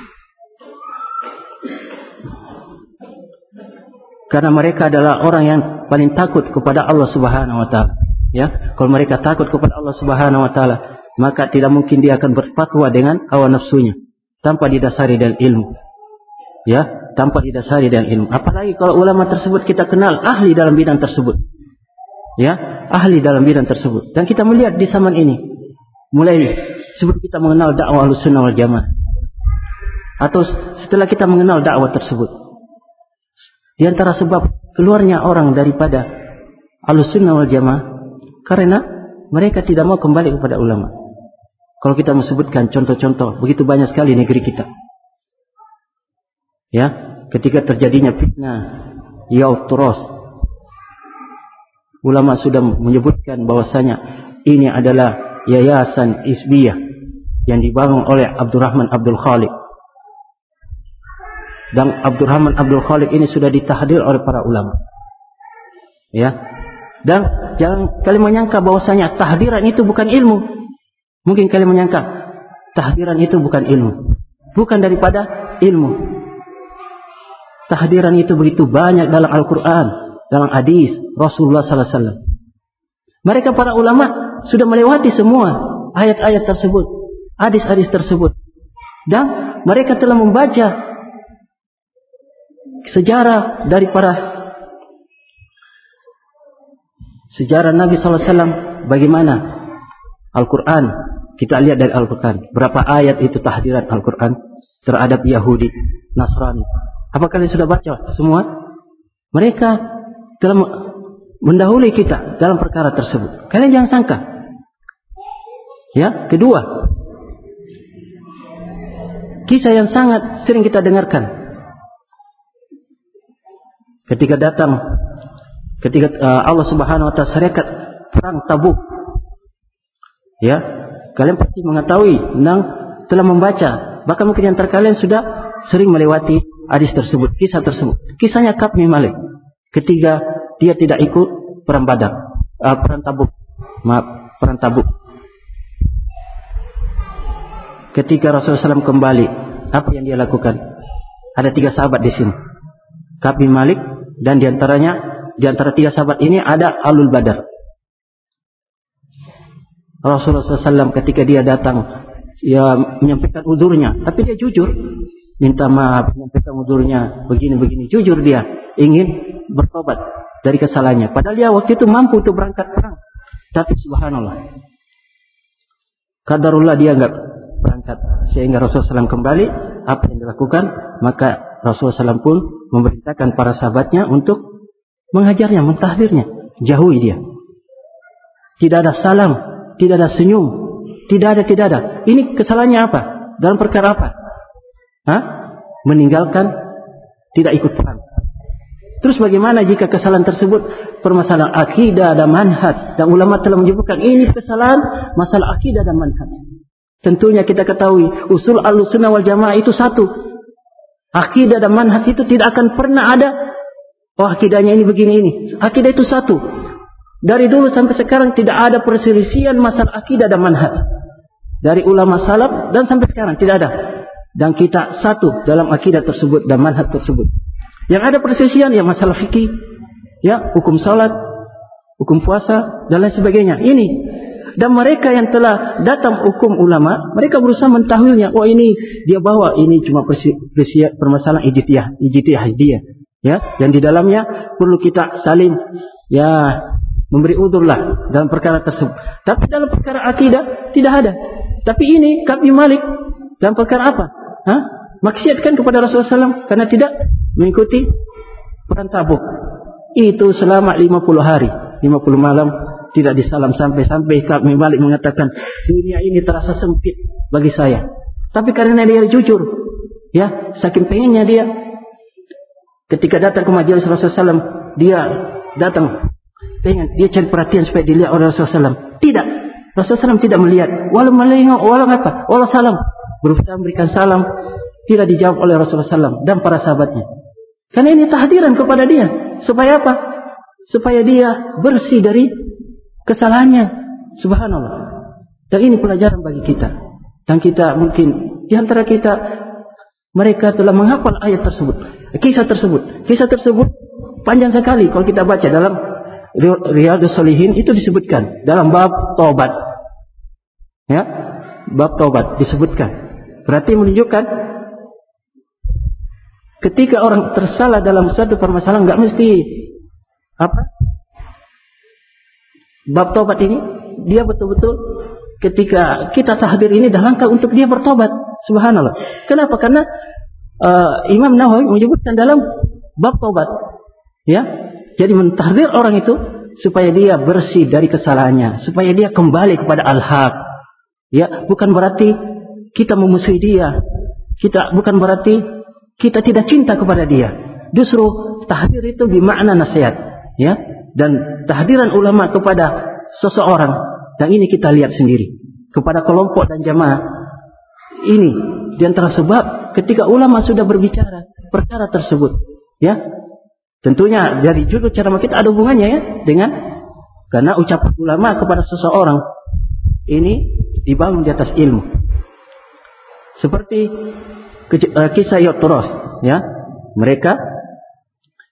Karena mereka adalah orang yang paling takut kepada Allah Subhanahu wa taala. Ya, kalau mereka takut kepada Allah Subhanahu wa taala, maka tidak mungkin dia akan berfatwa dengan hawa nafsunya tanpa didasari dengan ilmu. Ya, tanpa didasari dengan ilmu. Apalagi kalau ulama tersebut kita kenal ahli dalam bidang tersebut. Ya, ahli dalam bidang tersebut. Dan kita melihat di zaman ini, mulai sebelum kita mengenal dakwah Ahlussunnah wal Jamaah, atau setelah kita mengenal dakwah tersebut, di antara sebab keluarnya orang daripada Ahlussunnah wal Jamaah karena mereka tidak mau kembali kepada ulama. Kalau kita mau sebutkan contoh-contoh, begitu banyak sekali negeri kita. Ya, ketika terjadinya fitnah Yaud Turos, ulama sudah menyebutkan bahwasanya ini adalah yayasan Hizbiyah yang dibangun oleh Abdurrahman Abdul Khaliq. Dan Abdurrahman Abdul Khaliq ini sudah ditahdir oleh para ulama. Ya. Dan jangan kalian menyangka bahwasanya tahdiran itu bukan ilmu. Mungkin kalian menyangka tahdiran itu bukan ilmu. Bukan daripada ilmu. tahdiran itu begitu banyak dalam Al-Quran, dalam hadis Rasulullah sallallahu alaihi wasallam. Mereka para ulama sudah melewati semua ayat-ayat tersebut, hadis-hadis tersebut, dan mereka telah membaca sejarah dari sejarah Nabi sallallahu alaihi wasallam, bagaimana Al-Quran. Kita lihat dari Al-Quran berapa ayat itu tahdiran Al-Quran terhadap Yahudi, Nasrani. Apa kalian sudah baca semua? Mereka telah mendahului kita dalam perkara tersebut. Kalian jangan sangka. Ya, kedua, kisah yang sangat sering kita dengarkan. Ketika Allah Subhanahu wa taala syariat perang Tabuk. Ya, kalian pasti mengetahui, telah membaca, bahkan mungkin yang kalian sudah sering melewati hadis tersebut, kisah tersebut. Kisahnya Ka'b bin Malik ketika dia tidak ikut perang Badar, perang Tabuk. Ketika Rasulullah SAW kembali, apa yang dia lakukan? Ada 3 sahabat di sini, Ka'b bin Malik, dan di antara 3 sahabat ini ada Ahlul Badar. Rasulullah SAW ketika dia datang, ya menyampaikan uzurnya, tapi dia jujur, minta maaf, menyampaikan uzurnya, begini, jujur dia ingin bertobat dari kesalahannya. Padahal dia waktu itu mampu untuk berangkat perang, tapi subhanallah, qadarullah dia enggak berangkat, sehingga Rasulullah SAW kembali. Apa yang dilakukan? Maka Rasulullah SAW pun memerintahkan para sahabatnya untuk menghajarnya, mentahdirnya, jauhi dia. Tidak ada salam, tidak ada senyum, tidak ada. Ini kesalahannya apa? Dalam perkara apa? Meninggalkan, tidak ikut perang. Terus bagaimana jika kesalahan tersebut permasalahan akidah dan manhaj, dan ulama telah menyebutkan ini kesalahan masalah akidah dan manhaj. Tentunya kita ketahui usul Ahlussunnah wal Jamaah itu satu. Akidah dan manhaj itu tidak akan pernah ada, oh akidahnya ini begini ini. Akidah itu satu. Dari dulu sampai sekarang tidak ada perselisihan masalah akidah dan manhaj. Dari ulama salaf dan sampai sekarang tidak ada. Dan kita satu dalam akidah tersebut dan manhaj tersebut. Yang ada perselisihan ya masalah fikih, ya hukum salat, hukum puasa dan lain sebagainya. Ini. Dan mereka yang telah datang hukum ulama, mereka berusaha mentahwilnya. Oh ini dia bawa ini cuma permasalahan ijtihadiyah, ya. Dan di dalamnya perlu kita saling ya memberi udhurlah dalam perkara tersebut. Tapi dalam perkara akidah tidak ada. Tapi ini Ka'b bin Malik dalam perkara apa? Maksiatkan kepada Rasulullah SAW karena tidak mengikuti perang Tabuk. Itu selama 50 hari, 50 malam tidak disalam, sampai Ka'b bin Malik mengatakan dunia ini terasa sempit bagi saya. Tapi karena dia jujur, ya saking pengennya dia ketika datang ke majelis Rasulullah SAW, dia datang pengen dia cari perhatian supaya dilihat oleh Rasulullah SAW. Tidak, Rasulullah SAW tidak melihat, walau melengok, walau salam, berusaha memberikan salam, tidak dijawab oleh Rasulullah SAW dan para sahabatnya. Karena ini tahdiran kepada dia, supaya apa? Supaya dia bersih dari kesalahannya. Subhanallah. Dan ini pelajaran bagi kita. Dan kita mungkin di antara kita mereka telah menghafal ayat tersebut, kisah tersebut panjang sekali kalau kita baca dalam Riyadhus Shalihin itu disebutkan dalam bab taubat. Ya, bab taubat disebutkan. Berarti menunjukkan ketika orang tersalah dalam suatu permasalahan enggak mesti apa? Bab taubat ini dia betul-betul ketika kita tahdir ini dah langkah untuk dia bertobat. Subhanallah. Kenapa? Karena Imam Nawawi menyebutkan dalam bab taubat. Ya. Jadi mentahdir orang itu supaya dia bersih dari kesalahannya, supaya dia kembali kepada al-haq. Ya, bukan berarti kita memusuhi dia. Bukan berarti kita tidak cinta kepada dia. Justru tahdir itu bermakna nasihat, ya. Dan tahdiran ulama kepada seseorang, dan ini kita lihat sendiri kepada kelompok dan jamaah. Ini di antara sebab ketika ulama sudah berbicara perkara tersebut, ya. Tentunya dari judul ceramah kita ada hubungannya ya dengan karena ucapan ulama kepada seseorang ini dibangun di atas ilmu. Seperti kisah Yotros, ya. Mereka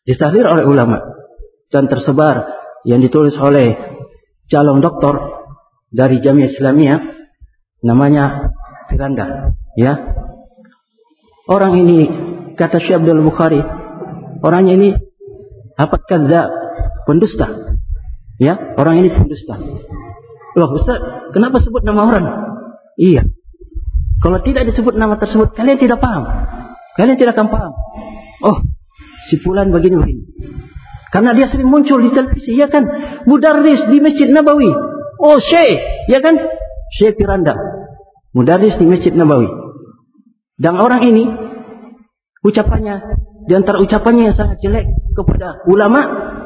ditahdir oleh ulama dan tersebar yang ditulis oleh calon doktor dari Jamiah Islamiyah namanya Firanda, ya. Orang ini kata Syekh Abdul Bukhari, orangnya ini kadzdzab, pendusta. Ya, orang ini pendusta. Loh, Ustaz, kenapa sebut nama orang? Iya. Kalau tidak disebut nama tersebut, kalian tidak paham. Kalian tidak akan paham. Oh, si fulan begini. Karena dia sering muncul di televisi, ya kan? Mudarris di Masjid Nabawi. Oh, Syekh, ya kan? Syekh Firanda. Mudarris di Masjid Nabawi. Dan orang ini ucapannya, di antara ucapannya yang sangat jelek kepada ulama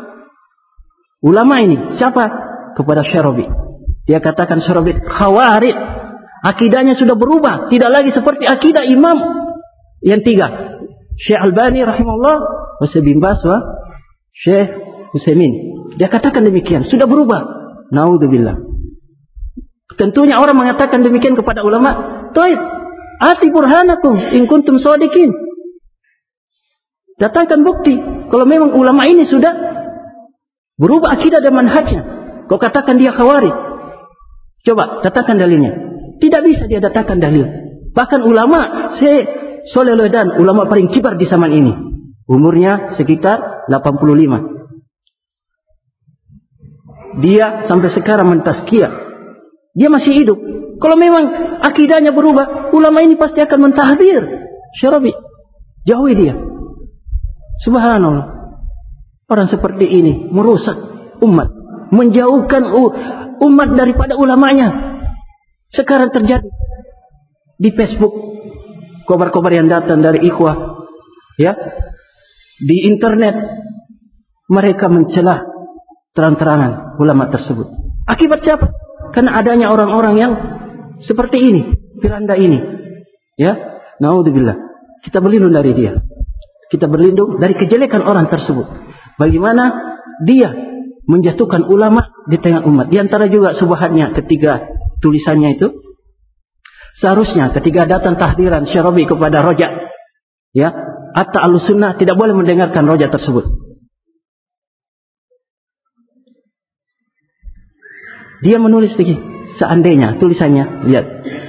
ini siapa? Kepada Syarabi. Dia katakan Syarabi khawarij. Akidahnya sudah berubah, tidak lagi seperti akidah imam yang tiga. Syekh Albani rahimahullah, wa Syekh bin Baz wa Syekh Utsaimin. Dia katakan demikian, sudah berubah. Naudzubillah. Tentunya orang mengatakan demikian kepada ulama. Taib, ati burhanakum in kuntum shadiqin. Datangkan bukti kalau memang ulama ini sudah berubah akidah dan manhajnya. Kau katakan dia khawarij. Coba katakan dalilnya. Tidak bisa dia datangkan dalil. Bahkan ulama Syekh Shalih Al-Utsaimin, ulama paling kibar di zaman ini, umurnya sekitar 85. Dia sampai sekarang mentazkiyah. Dia masih hidup. Kalau memang akidahnya berubah, ulama ini pasti akan mentahdir Syarabi. Jauhi dia. Subhanallah. Orang seperti ini merusak umat, menjauhkan umat daripada ulamanya. Sekarang terjadi di Facebook, kabar-kabar yang datang dari ikhwah, ya, di internet, mereka mencela terang-terangan ulama tersebut. Akibat siapa? Karena adanya orang-orang yang seperti ini, Firanda ini, ya. Naudzubillah. Kita berlindung dari dia. Kita berlindung dari kejelekan orang tersebut. Bagaimana dia menjatuhkan ulama di tengah umat. Di antara juga subhatnya ketiga tulisannya itu, seharusnya ketika datang tahdiran Syarabi kepada Roja, ya, Atta Ahlussunnah tidak boleh mendengarkan Roja tersebut. Dia menulis lagi, seandainya tulisannya, lihat.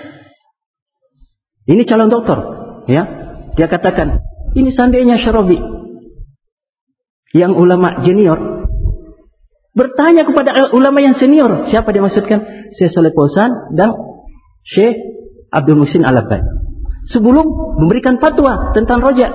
Ini calon doktor, ya. Dia katakan, ini seandainya Syarabi yang ulama junior bertanya kepada ulama yang senior, siapa dia maksudkan? Syekh Shalih Fauzan dan Syekh Abdul Muhsin Al-Abbad, sebelum memberikan fatwa tentang Roja.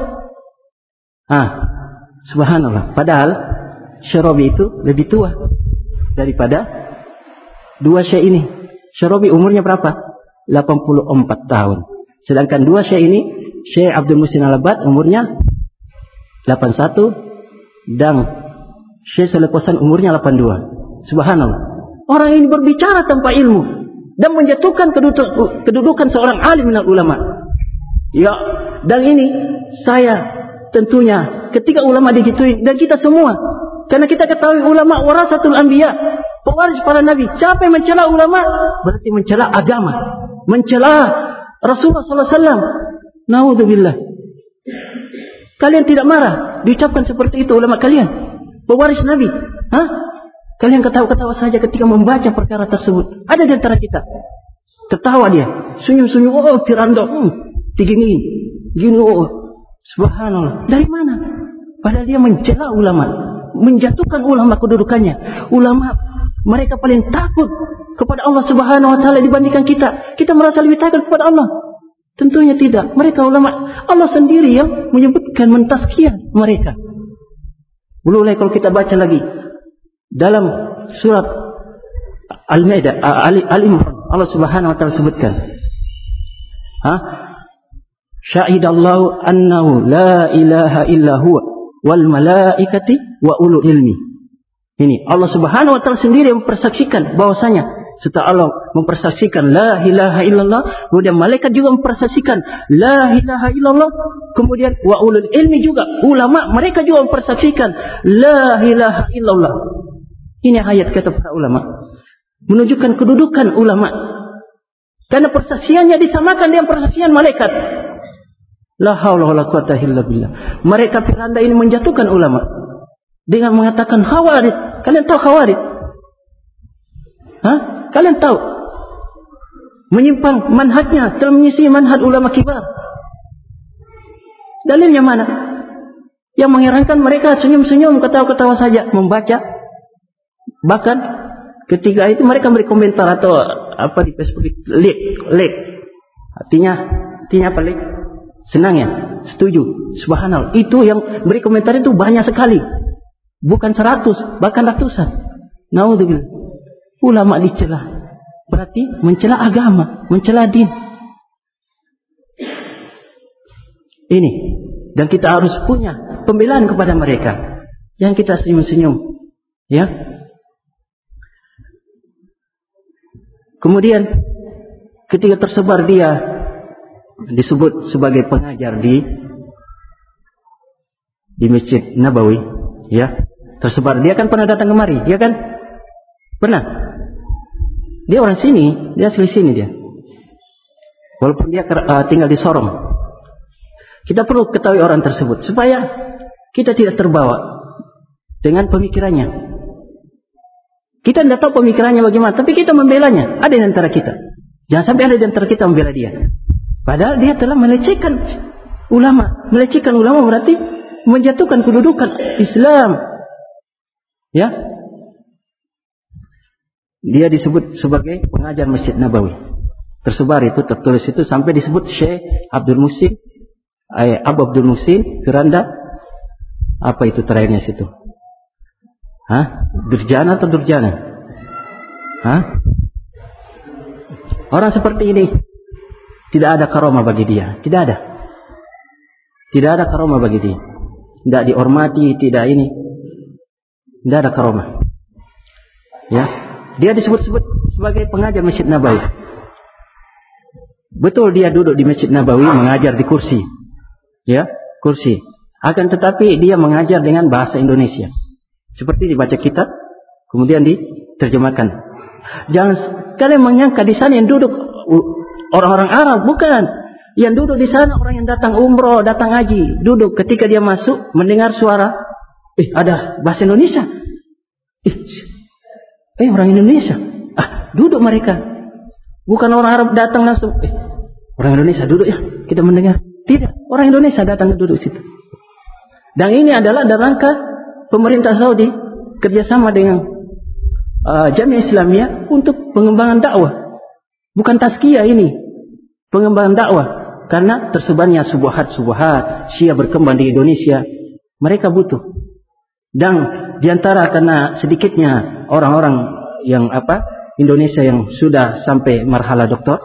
Subhanallah. Padahal Syarabi itu lebih tua daripada dua syekh ini. Syarabi umurnya berapa? 84 tahun. Sedangkan dua syekh ini, Syekh Abdul Muhsin Al-Abbad umurnya 81 dan Syekh Shalih Fauzan umurnya 82. Subhanallah. Orang ini berbicara tanpa ilmu dan menjatuhkan kedudukan seorang alim minal ulama. Ya, dan ini saya tentunya ketika ulama digituin, dan kita semua, karena kita ketahui ulama warasatul anbiya, pewaris para nabi. Siapa yang mencela ulama berarti mencela agama, mencela Rasulullah sallallahu alaihi wasallam. Naudzubillah. Kalian tidak marah diucapkan seperti itu ulama kalian, pewaris nabi? Kalian ketawa-ketawa saja ketika membaca perkara tersebut. Ada di antara kita ketawa, dia senyum-senyum, oh Firanda, gini, oh subhanallah. Dari mana? Padahal dia mencela ulama, menjatuhkan ulama kedudukannya. Ulama mereka paling takut kepada Allah Subhanahu wa taala dibandingkan kita. Kita merasa lebih takut kepada Allah. Tentunya tidak. Mereka ulama, Allah sendiri yang menyebutkan, mentazkiyah mereka. Mulai kalau kita baca lagi dalam surat Al-Maidah, Al-Imran, Allah Subhanahu wa taala sebutkan, syahidallahu annahu la ilaha illa huwa wal malaikati wa ulul ilmi. Ini Allah Subhanahu wa taala sendiri yang mempersaksikan bahwasanya setelah Allah mempersaksikan la ilaha illallah, kemudian malaikat juga mempersaksikan la ilaha illallah, kemudian wa ulul ilmi juga, ulama mereka juga mempersaksikan la ilaha illallah. Ini ayat kata para ulama menunjukkan kedudukan ulama, karena persaksiannya disamakan dengan persaksian malaikat. La haula wala quwata illa billah. Mereka Firanda ini menjatuhkan ulama, dengan mengatakan Khawarij. Kalian tahu Khawarij? Hah? Kalian tahu? Menyimpang manhajnya, telah menyisi manhaj ulama kibar. Dalilnya mana? Yang mengherankan mereka senyum-senyum, ketawa-ketawa saja membaca. Bahkan ketika itu mereka beri komentar atau apa di Facebook, like. Artinya apa like? Senang ya? Setuju. Subhanallah. Itu yang beri komentar itu banyak sekali. Bukan 100, bahkan ratusan. Naudzubillah. Ulama dicela. Berarti mencela agama, mencela din. Ini. Dan kita harus punya pembelaan kepada mereka. Yang kita senyum-senyum. Ya. Kemudian ketika tersebar dia disebut sebagai pengajar di Masjid Nabawi, ya. Tersebar. Dia kan pernah datang kemari, dia kan? Pernah. Dia orang sini, dia asli sini dia. Walaupun dia tinggal di Sorong. Kita perlu ketahui orang tersebut supaya kita tidak terbawa dengan pemikirannya. Kita tidak tahu pemikirannya bagaimana, tapi kita membelanya. Ada di antara kita. Jangan sampai ada di antara kita membela dia. Padahal dia telah melecehkan ulama. Melecehkan ulama berarti menjatuhkan kedudukan Islam. Ya. Dia disebut sebagai pengajar Masjid Nabawi. Tersebar itu, tertulis itu sampai disebut Syekh Abdul Muhsin, Abu Abdul Muhsin Firanda. Apa itu terakhirnya situ? Hah? Durjana atau Durjana? Hah? Orang seperti ini tidak ada karomah bagi dia. Tidak ada. Tidak ada karomah bagi dia. Tidak dihormati, tidak ini. Tidak ada karomah. Ya. Dia disebut-sebut sebagai pengajar Masjid Nabawi. Betul dia duduk di Masjid Nabawi mengajar di kursi. Ya, kursi. Akan tetapi dia mengajar dengan bahasa Indonesia. Seperti dibaca kitab, kemudian diterjemahkan. Jangan kalian menyangka di sana yang duduk orang-orang Arab, bukan. Yang duduk di sana orang yang datang umroh, datang haji, duduk ketika dia masuk mendengar suara, ada bahasa Indonesia. Orang Indonesia. Duduk mereka. Bukan orang Arab datang langsung, orang Indonesia duduk ya, kita mendengar. Tidak, orang Indonesia datang duduk situ. Dan ini adalah dalam rangka pemerintah Saudi kerjasama dengan Jamiah Islamiyah untuk pengembangan dakwah. Bukan tazkiyah ini, pengembangan dakwah. Karena tersebarnya subuhat, Syiah berkembang di Indonesia, mereka butuh. Dan diantara karena sedikitnya orang-orang yang Indonesia yang sudah sampai marhala doktor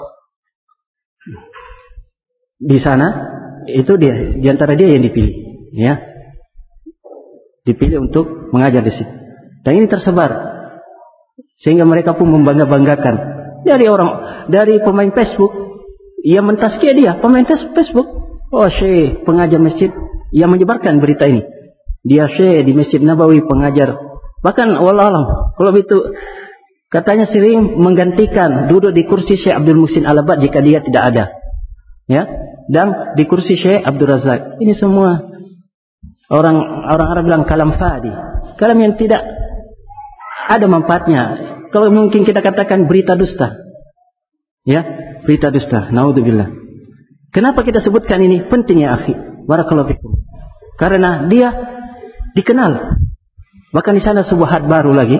di sana, itu dia diantara dia yang dipilih, ya. Dipilih untuk mengajar di situ. Dan ini tersebar sehingga mereka pun membangga-banggakan dari pemain Facebook. Ia mentazkiyah dia pemain Facebook. Oh, Syekh pengajar masjid yang menyebarkan berita ini. Dia Syekh di Masjid Nabawi pengajar. Bahkan wallahualam kalau itu katanya sering menggantikan duduk di kursi Syekh Abdul Muhsin Al-Abbad jika dia tidak ada. Ya, dan di kursi Syekh Abdul Razak. Ini semua orang Arab bilang kalam fadi, kalam yang tidak ada manfaatnya. Kalau mungkin kita katakan berita dusta, ya, berita dusta. Naudzubillah. Kenapa kita sebutkan ini? Penting ya akhi. Barakallahu fikum. Karena dia dikenal. Bahkan di sana subuhat baru lagi.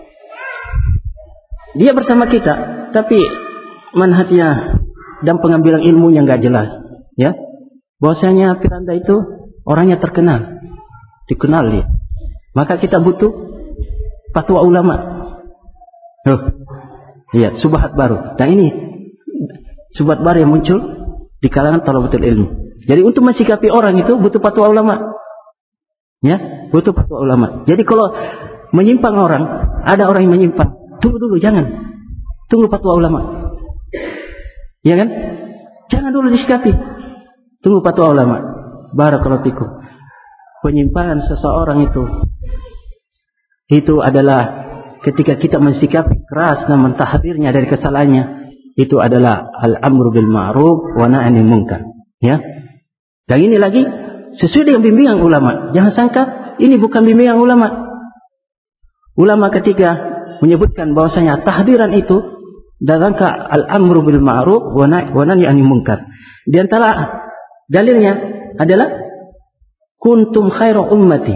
Dia bersama kita, tapi manhajnya dan pengambilan ilmunya nggak jelas. Ya, bahwasanya Firanda itu orangnya terkenal. Dikenal dia. Maka kita butuh fatwa ulama. Iya, subhat baru. Dan ini subhat baru yang muncul di kalangan thalabatul ilmu. Jadi untuk mensikapi orang itu butuh fatwa ulama. Ya, butuh fatwa ulama. Jadi kalau menyimpang orang, ada orang yang menyimpang, tunggu dulu, jangan. Tunggu fatwa ulama. Ya kan? Jangan dulu disikapi. Tunggu fatwa ulama. Barakallahu fikum. Penyimpangan seseorang itu adalah ketika kita mensikapi keras dan mentahdirnya dari kesalahannya, itu adalah al-amru bil ma'ruf wa nahy anil munkar, ya. Dan ini lagi sesuai dengan bimbingan ulama. Jangan sangka Ini bukan bimbingan ulama. Ulama ketika menyebutkan bahwasanya tahdiran itu dalam rangka al-amru bil ma'ruf wa nahyi 'anil munkar. Di antara dalilnya adalah kuntum khairu ummati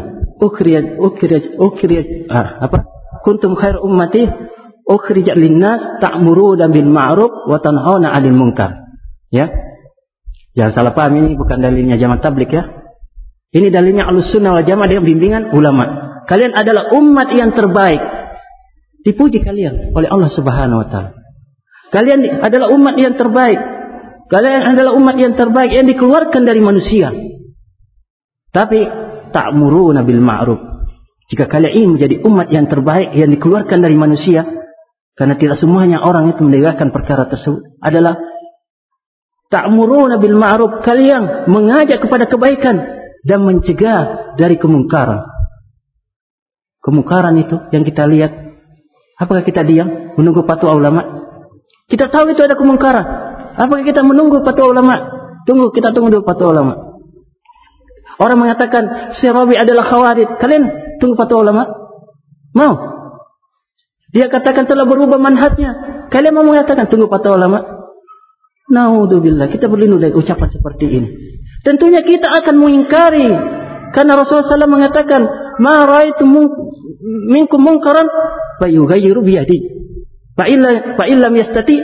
kuntum khairu ummati ukhrijat linnas ta'muruna bil ma'ruf wa tanhauna 'anil munkar. Ya. Jangan salah paham, ini bukan dalilnya jamaah tabligh ya. Ini dalilnya Ahlussunnah wal Jamaah dengan bimbingan ulama. Kalian adalah umat yang terbaik. Dipuji kalian oleh Allah Subhanahu wa taala. Kalian adalah umat yang terbaik. Kalian adalah umat yang terbaik yang dikeluarkan dari manusia. Tapi ta'muruna bil ma'ruf. Jika kalian ingin menjadi umat yang terbaik yang dikeluarkan dari manusia, karena tidak semuanya orang itu menegakkan perkara tersebut, adalah ta'muruna bil ma'ruf, kalian mengajak kepada kebaikan dan mencegah dari kemungkaran. Kemungkaran itu yang kita lihat, apakah kita diam menunggu fatwa ulama? Kita tahu itu ada kemungkaran. Apakah kita menunggu fatwa ulama? Kita tunggu dulu fatwa ulama. Orang mengatakan Syekh Rabi adalah khawarij. Kalian tunggu fatwa ulama? Mau? Dia katakan telah berubah manhajnya. Kalian mau mengatakan tunggu fatwa ulama? Naudzubillah, kita berlindung dari ucapan seperti ini. Tentunya kita akan mengingkari, karena Rasulullah SAW mengatakan, "Ma ra'aitu minkum munkaran fayughayyiru bi yadihi. Fa illam yastati."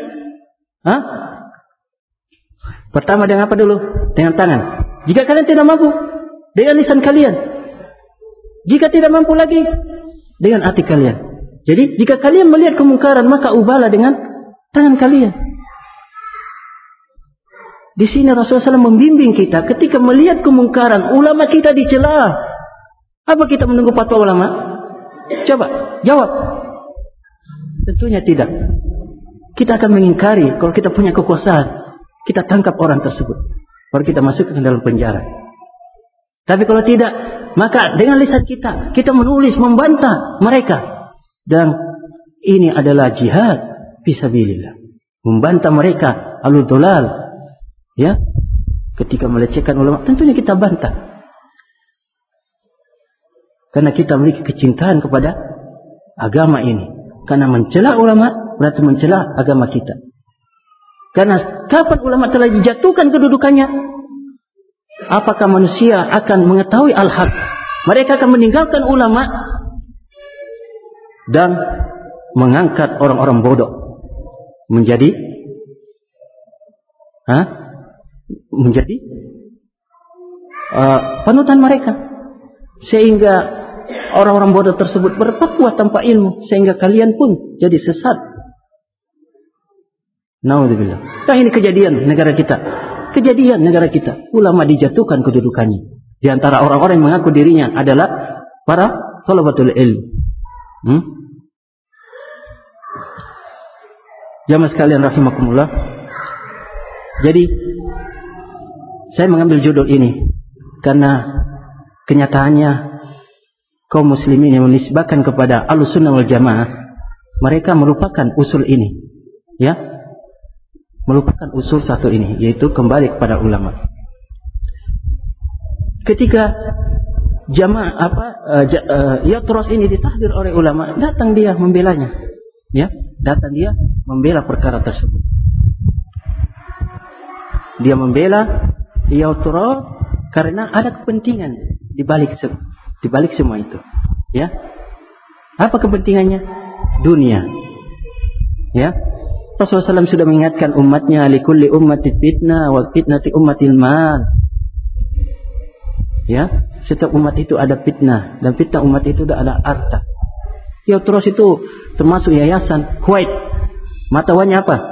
Pertama dengan apa dulu? Dengan tangan. Jika kalian tidak mampu, dengan lisan kalian. Jika tidak mampu lagi, dengan hati kalian. Jadi, jika kalian melihat kemungkaran, maka ubahlah dengan tangan kalian. Di sini Rasulullah SAW membimbing kita ketika melihat kemungkaran, ulama kita dicela. Apa kita menunggu fatwa ulama? Coba jawab. Tentunya tidak. Kita akan mengingkari. Kalau kita punya kekuasaan, kita tangkap orang tersebut, baru kita masukkan ke dalam penjara. Tapi kalau tidak, maka dengan lisan kita menulis, membantah mereka. Dan ini adalah jihad fisabilillah. Membantah mereka alul dolal. Ya, ketika melecehkan ulama, tentunya kita bantah. Karena kita memiliki kecintaan kepada agama ini. Karena mencela ulama berarti mencela agama kita. Karena kapan ulama telah dijatuhkan kedudukannya, apakah manusia akan mengetahui al-haq? Mereka akan meninggalkan ulama dan mengangkat orang-orang bodoh menjadi panutan mereka, sehingga orang-orang bodoh tersebut berfatwa tanpa ilmu, sehingga kalian pun jadi sesat. Naudzubillah. Nah, ini kejadian negara kita. Ulama dijatuhkan kedudukannya. Di antara orang-orang yang mengaku dirinya adalah para thalabatul ilm. Jamaah sekalian rahimakumullah. Jadi saya mengambil judul ini karena kenyataannya kaum muslimin yang menisbahkan kepada Ahlussunnah wal Jamaah, mereka merupakan usul ini, ya, merupakan usul satu ini, yaitu kembali kepada ulama. Ketika Yatros ini ditahdir oleh ulama, datang dia membelanya, ya, datang dia membela perkara tersebut. Dia membela Yatros karena ada kepentingan di balik semua itu, ya. Apa kepentingannya? Dunia, ya. Rasulullah SAW sudah mengingatkan umatnya, likulli ummati fitnah wa fitnati ummatil mal. Ya, setiap umat itu ada fitnah, dan fitnah umat itu ada harta. Yatros itu termasuk yayasan Kuwait. Mata uangnya apa?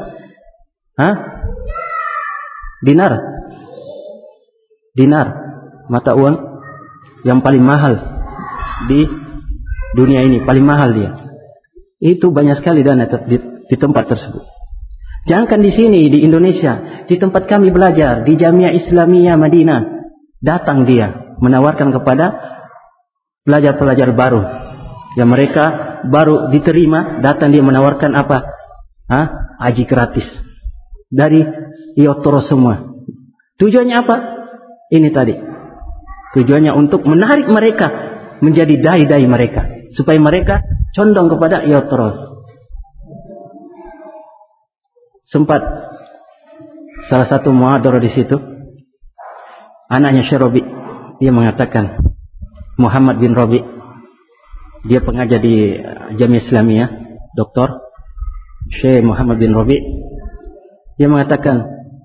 Dinar, mata uang yang paling mahal di dunia ini, paling mahal dia. Itu banyak sekali dana di tempat tersebut. Jangankan di sini di Indonesia, di tempat kami belajar di Jamiah Islamiyah Madinah, datang dia menawarkan kepada pelajar-pelajar baru yang mereka baru diterima, datang dia menawarkan apa? Haji gratis dari Yatros semua. Tujuannya apa? Ini tadi. Tujuannya untuk menarik mereka menjadi dai-dai mereka, supaya mereka condong kepada i'tiraz. Sempat salah satu muhadharah di situ, anaknya Syekh Rabi, dia mengatakan, Muhammad bin Rabi, dia pengajar di Jamiah Islamiyah, Dr. Syekh Muhammad bin Rabi, dia mengatakan,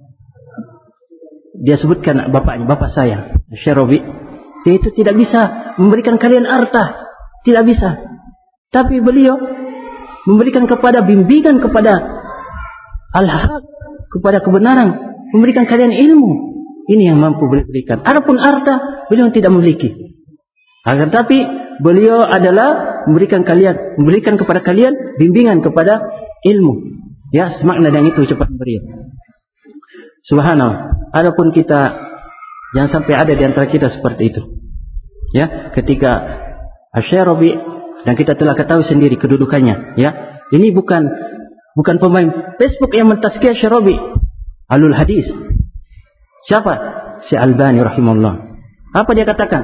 dia sebutkan bapaknya, bapak saya, Syekh Rabi, dia itu tidak bisa memberikan kalian harta, tidak bisa. Tapi beliau memberikan kepada bimbingan kepada al-haq, kepada kebenaran, memberikan kalian ilmu. Ini yang mampu beliau berikan. Adapun harta, beliau tidak memiliki. Akan tapi beliau adalah memberikan kepada kalian bimbingan kepada ilmu. Ya, semakna dengan itu cepat beliau. Subhanallah. Adapun kita, jangan sampai ada di antara kita seperti itu. Ya, ketika Syekh Rabi, dan kita telah ketahui sendiri kedudukannya. Ya, ini bukan pemain Facebook yang mentazkiyah Syekh Rabi, Alul Hadis. Siapa? Syekh Albani rahimahullah. Apa dia katakan?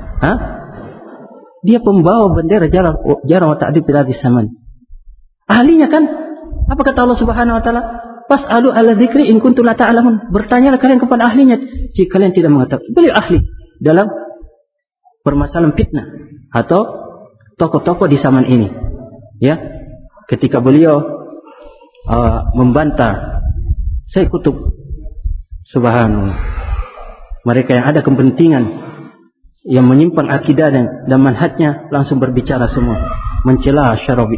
Dia pembawa bendera jarah wa ta'dib bil hadis zaman. Ahlinya kan? Apa kata Allah Subhanahu wa taala? Fas'alu ala dzikri in kuntum la ta'lamun. Bertanyalah kalian kepada ahlinya jika kalian tidak mengetahui. Beliau ahli dalam permasalahan fitnah atau tokoh-tokoh di zaman ini. Ya. Ketika beliau membantah Syekh Qutb, subhanallah, mereka yang ada kepentingan yang menyimpang akidah dan manhajnya langsung berbicara semua, mencela Syekh Rabi.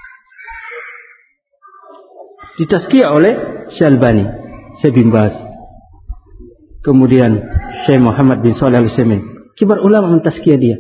Ditazkiyah oleh Syekh Albani, Syekh bin Baz, kemudian Syekh Muhammad bin Shalih Al-Utsaimin, kibar ulama mentazkiyah dia.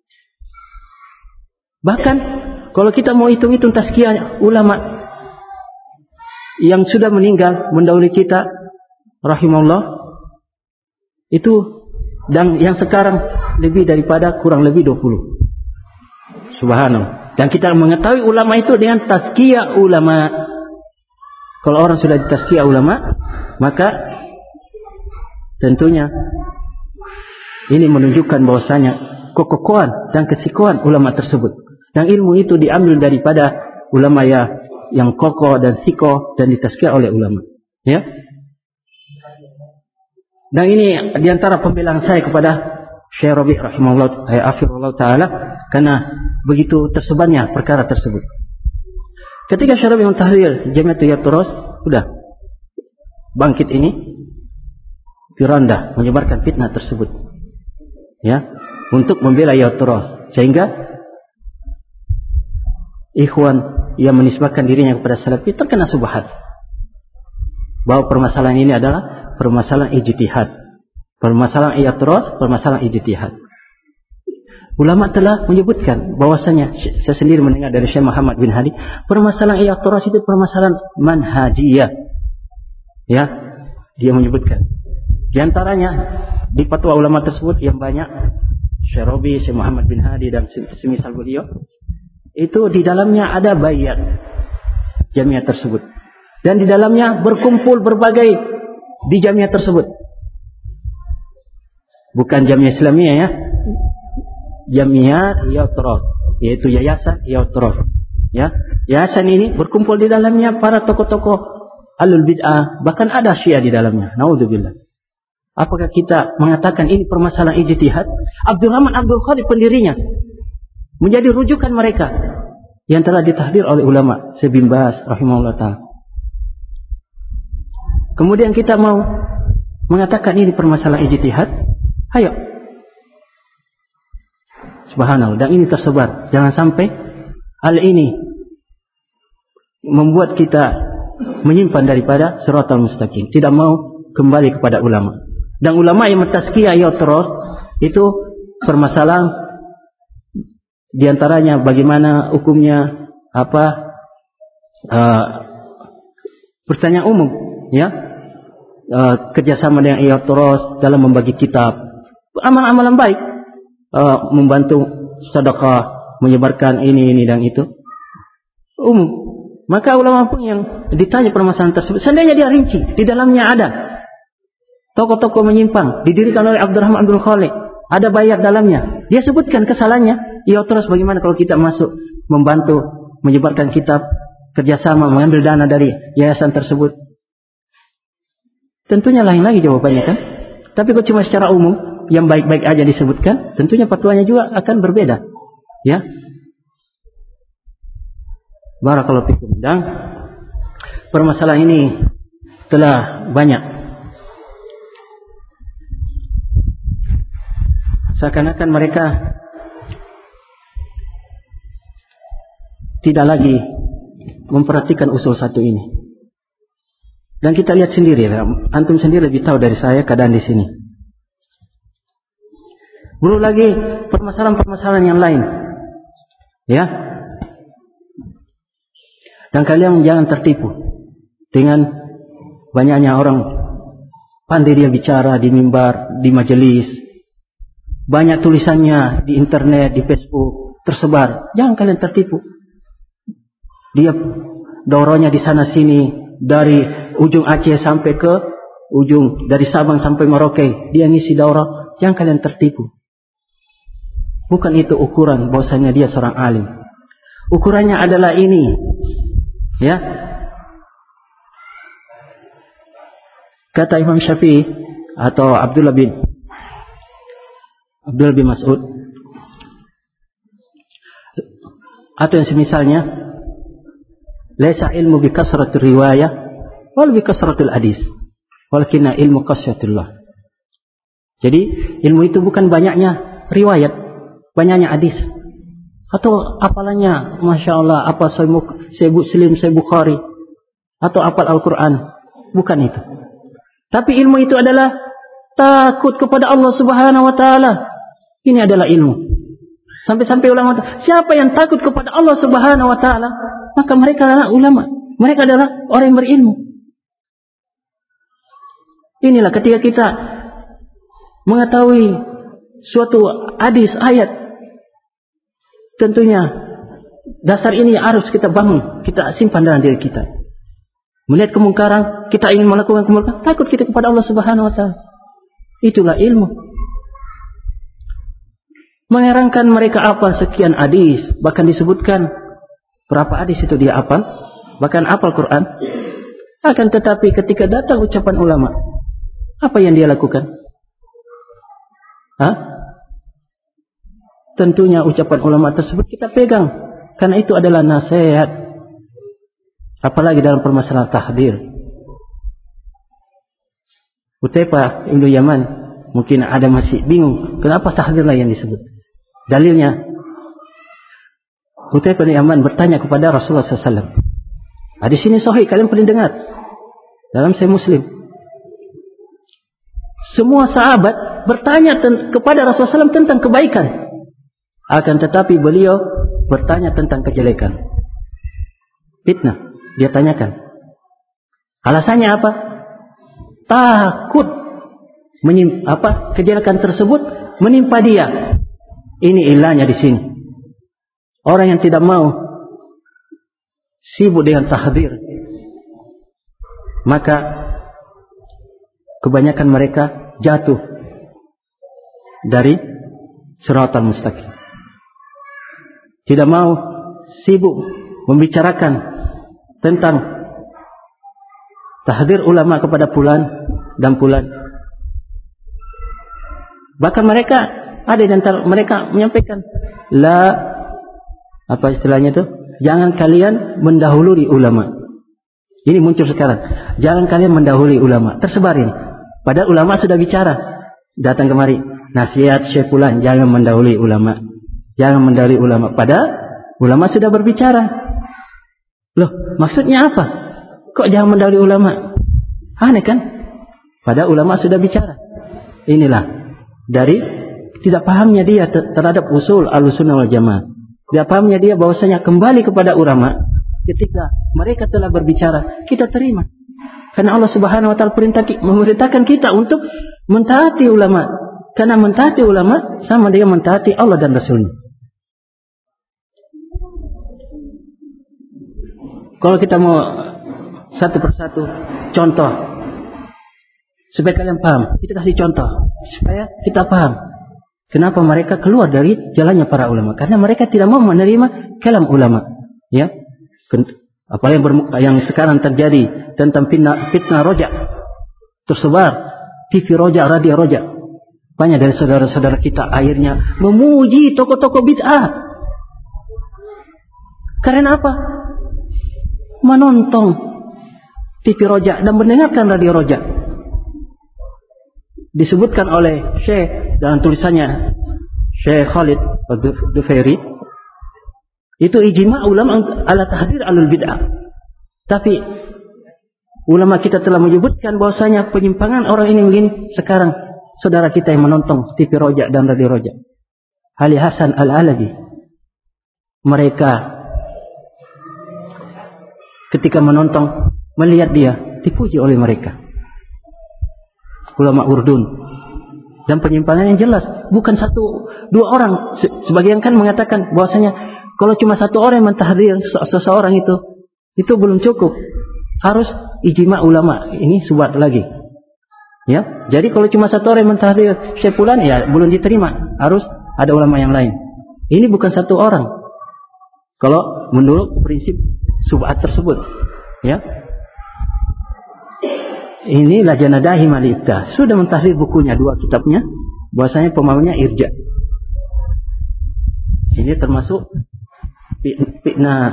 Bahkan kalau kita mau hitung-hitung tazkiyah ulama yang sudah meninggal mendahului kita rahimahullah, itu dan yang sekarang lebih daripada kurang lebih 20. Subhanallah. Dan kita mengetahui ulama itu dengan tazkiyah ulama. Kalau orang sudah ditazkiyah ulama, maka tentunya ini menunjukkan bahwasanya kekokohan dan kesikohan ulama tersebut. Dan ilmu itu diambil daripada ulama yang kokoh dan sikoh dan ditazkiyah oleh ulama. Ya. Dan ini diantara pembelaan saya kepada Syekh Rabi rahimahullah ta'ala, karena begitu tersebarnya perkara tersebut. Ketika Syekh Rabi mentahrir Jamiatul I'tiraz, sudah bangkit ini firanda menyebarkan fitnah tersebut, ya, untuk membela I'tiraz, sehingga ikhwan yang menisbahkan dirinya kepada salafi terkena subhat bahwa permasalahan ini adalah permasalahan ijtihad, permasalahan i'tiraz, permasalahan ijtihad. Ulama telah menyebutkan bahwasanya, saya sendiri mendengar dari Syekh Muhammad bin Hadi, permasalahan i'tiraz itu permasalahan manhajiyah. Ya, dia menyebutkan. Di antaranya di fatwa ulama tersebut yang banyak, Syekh Rabi, Syekh Muhammad bin Hadi dan semisal beliau, itu di dalamnya ada bayat jamiah tersebut. Dan di dalamnya berkumpul berbagai di jamiah tersebut. Bukan jamiah Islamiyah ya. Jamiah I'tiraz, yaitu yayasan I'tiraz. Ya, yayasan ini berkumpul di dalamnya para tokoh-tokoh alul bid'ah, bahkan ada Syiah di dalamnya. Naudzubillah. Apakah kita mengatakan ini permasalahan ijtihad? Abdurrahman Abdul Khalid pendirinya menjadi rujukan mereka yang telah ditahdir oleh ulama Syekh bin Baz rahimahullah ta'ala. Kemudian kita mau mengatakan ini permasalahan ijtihad, ayo. Subhanallah, dan ini tersebar. Jangan sampai hal ini membuat kita menyimpan daripada siratal mustaqim, tidak mau kembali kepada ulama. Dan ulama yang mentazkiyah i'tiraz itu permasalahan di antaranya bagaimana hukumnya, pertanyaan umum, ya, kerjasama dengan i'tiraz dalam membagi kitab, amalan-amalan baik, membantu sedekah, menyebarkan ini dan itu umum. Maka ulama pun yang ditanya permasalahan tersebut, seandainya dia rinci, di dalamnya ada tokoh-tokoh menyimpang didirikan oleh Abdurrahman Abdul Khalid, ada bayar dalamnya. Dia sebutkan kesalahannya. Ya terus bagaimana kalau kita masuk membantu menyebarkan kitab, kerjasama mengambil dana dari yayasan tersebut? Tentunya lain lagi jawabannya kan. Tapi kalau cuma secara umum yang baik-baik aja disebutkan, tentunya fatwanya juga akan berbeda. Ya. Barakallahu fikum. Dan permasalahan ini telah banyak. Seakan-akan mereka tidak lagi memperhatikan usul satu ini. Dan kita lihat sendiri, antum sendiri lebih tahu dari saya keadaan di sini. Belum lagi permasalahan-permasalahan yang lain. Ya. Dan kalian jangan tertipu dengan banyaknya orang pandai dia bicara di mimbar, di majelis. Banyak tulisannya di internet, di Facebook tersebar. Jangan kalian tertipu. Dia daurahnya di sana sini, dari ujung Aceh sampai ke ujung, dari Sabang sampai Merauke, dia ngisi daurah. Jangan kalian tertipu. Bukan itu ukuran bahwasanya dia seorang alim. Ukurannya adalah ini. Ya. Kata Imam Syafi'i atau Abdullah bin Mas'ud atau yang semisalnya, laisa ilmu bi kasratir riwayah wal bi kasratil hadis walakinna ilmu qasyatillah. Jadi ilmu itu bukan banyaknya riwayat, banyaknya hadis, atau apalanya Masya Allah apa Sahih Muslim, Sahih Bukhari, atau apal Al-Quran. Bukan itu. Tapi ilmu itu adalah takut kepada Allah Subhanahu wa Ta'ala. Ini adalah ilmu. Sampai-sampai ulama, siapa yang takut kepada Allah Subhanahu wa Ta'ala, maka mereka adalah ulama. Mereka adalah orang yang berilmu. Inilah ketika kita mengetahui suatu hadis, ayat, tentunya dasar ini harus kita bangun, kita simpan dalam diri kita. Melihat kemungkaran, kita ingin melakukan kemungkaran, takut kita kepada Allah Subhanahu wa Ta'ala. Itulah ilmu. Mengerangkan mereka hafal sekian hadis, bahkan disebutkan berapa hadis itu dia hafal, bahkan hafal Quran. Akan tetapi ketika datang ucapan ulama, apa yang dia lakukan? Tentunya ucapan ulama tersebut kita pegang, karena itu adalah nasihat. Apalagi dalam permasalahan tahdir. Hudzaifah Ibnu Yaman mungkin ada masih bingung, kenapa tahdirlah yang disebut? Dalilnya, Hudzaifah bin Yaman bertanya kepada Rasulullah SAW. Hadis ini sahih, kalian pernah dengar dalam Sahih Muslim. Semua sahabat bertanya kepada Rasulullah SAW tentang kebaikan, akan tetapi beliau bertanya tentang kejelekan. Fitnah, dia tanyakan. Alasannya apa? Takut kejelekan tersebut menimpa dia. Ini ilahnya di sini. Orang yang tidak mau sibuk dengan tahdir, maka kebanyakan mereka jatuh dari siratal mustaqim. Tidak mau sibuk membicarakan tentang tahdir ulama kepada fulan dan fulan. Bahkan mereka ada di antara mereka menyampaikan, apa istilahnya itu? Jangan kalian mendahului ulama. Ini muncul sekarang. Jangan kalian mendahului ulama. Tersebar ini. Padahal ulama sudah bicara. Datang kemari. Nasihat Syekh fulan, jangan mendahului ulama. Jangan mendahului ulama. Padahal ulama sudah berbicara. Loh, maksudnya apa? Kok jangan mendahului ulama? Aneh kan? Padahal ulama sudah bicara. Inilah dari tidak pahamnya dia terhadap usul Ahlussunnah wal Jamaah. Tidak pahamnya dia bahwasanya kembali kepada ulama ketika mereka telah berbicara, kita terima. Karena Allah Subhanahu wa Ta'ala memerintahkan kita untuk mentaati ulama. Karena mentaati ulama sama dengan mentaati Allah dan Rasulnya. Kalau kita mau satu persatu contoh supaya kalian paham, kita kasih contoh supaya kita paham. Kenapa mereka keluar dari jalannya para ulama? Karena mereka tidak mau menerima kalam ulama. Ya, apalagi yang sekarang terjadi tentang fitnah rojak, tersebar TV rojak, radio rojak. Banyak dari saudara-saudara kita akhirnya memuji tokoh-tokoh bid'ah. Karena apa? Menonton TV rojak dan mendengarkan radio rojak. Disebutkan oleh Syekh dalam tulisannya Syekh Khalid Dufairi, itu ijma' ulama ala tahdir alul bid'ah. Tapi ulama kita telah menyebutkan bahwasanya penyimpangan orang ini begini. Sekarang saudara kita yang menonton TV rojak dan radio rojak, Ali Hasan Al-Alabi, mereka ketika menonton melihat dia dipuji oleh mereka, ulama Urdun, dan penyimpangan yang jelas, bukan satu dua orang. Sebagian kan mengatakan bahwasanya kalau cuma satu orang yang mentahdir seseorang itu belum cukup, harus ijma' ulama. Ini subat lagi. Ya, jadi kalau cuma satu orang yang mentahdir Syekh Fulan, ya belum diterima, harus ada ulama yang lain. Ini bukan satu orang. Kalau menurut prinsip subat tersebut, ya. Ini Lajnah Daimah Al-Iftah sudah mentahrir bukunya, 2 kitabnya, bahwasanya pemahamannya irja. Ini termasuk fitnah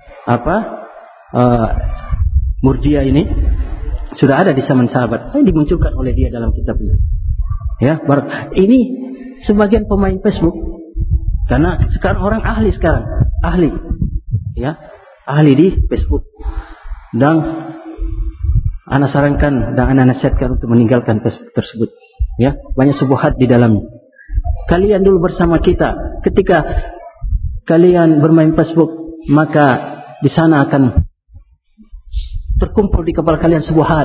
Murji'ah ini sudah ada di zaman sahabat. Ini dimunculkan oleh dia dalam kitabnya. Ya, ini sebagian pemain Facebook, karena sekarang orang ahli ya, ahli di Facebook. Dan ana sarankan dan ana nasihatkan untuk meninggalkan Facebook tersebut. Ya, banyak syubhat di dalamnya. Kalian dulu bersama kita, ketika kalian bermain Facebook, maka di sana akan terkumpul di kepala kalian syubhat.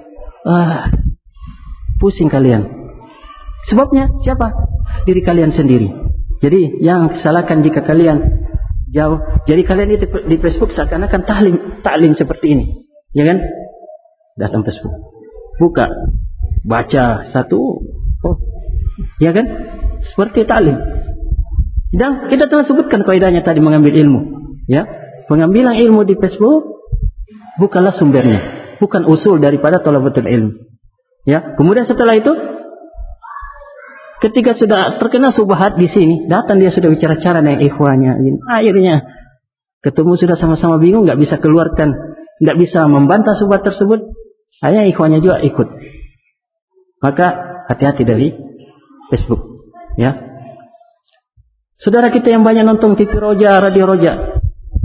Pusing kalian. Sebabnya siapa? Diri kalian sendiri. Jadi yang salahkan jika kalian jauh. Jadi kalian di Facebook seakan-akan taklim seperti ini, ya kan? Datang Facebook, buka, baca satu, ya kan? Seperti taklim. Dan kita telah sebutkan kaidahnya tadi mengambil ilmu, ya. Pengambilan ilmu di Facebook bukanlah sumbernya, bukan usul daripada thalabatul ilmu. Ya. Kemudian setelah itu, ketika sudah terkena subhat di sini, datang dia sudah bicara-cara dengan ikhwanya. Akhirnya ketemu sudah sama-sama bingung, nggak bisa keluarkan, nggak bisa membantah subhat tersebut. Hanya ikhwannya juga ikut. Maka hati-hati dari Facebook, ya. Saudara kita yang banyak nonton TV roja, radio roja,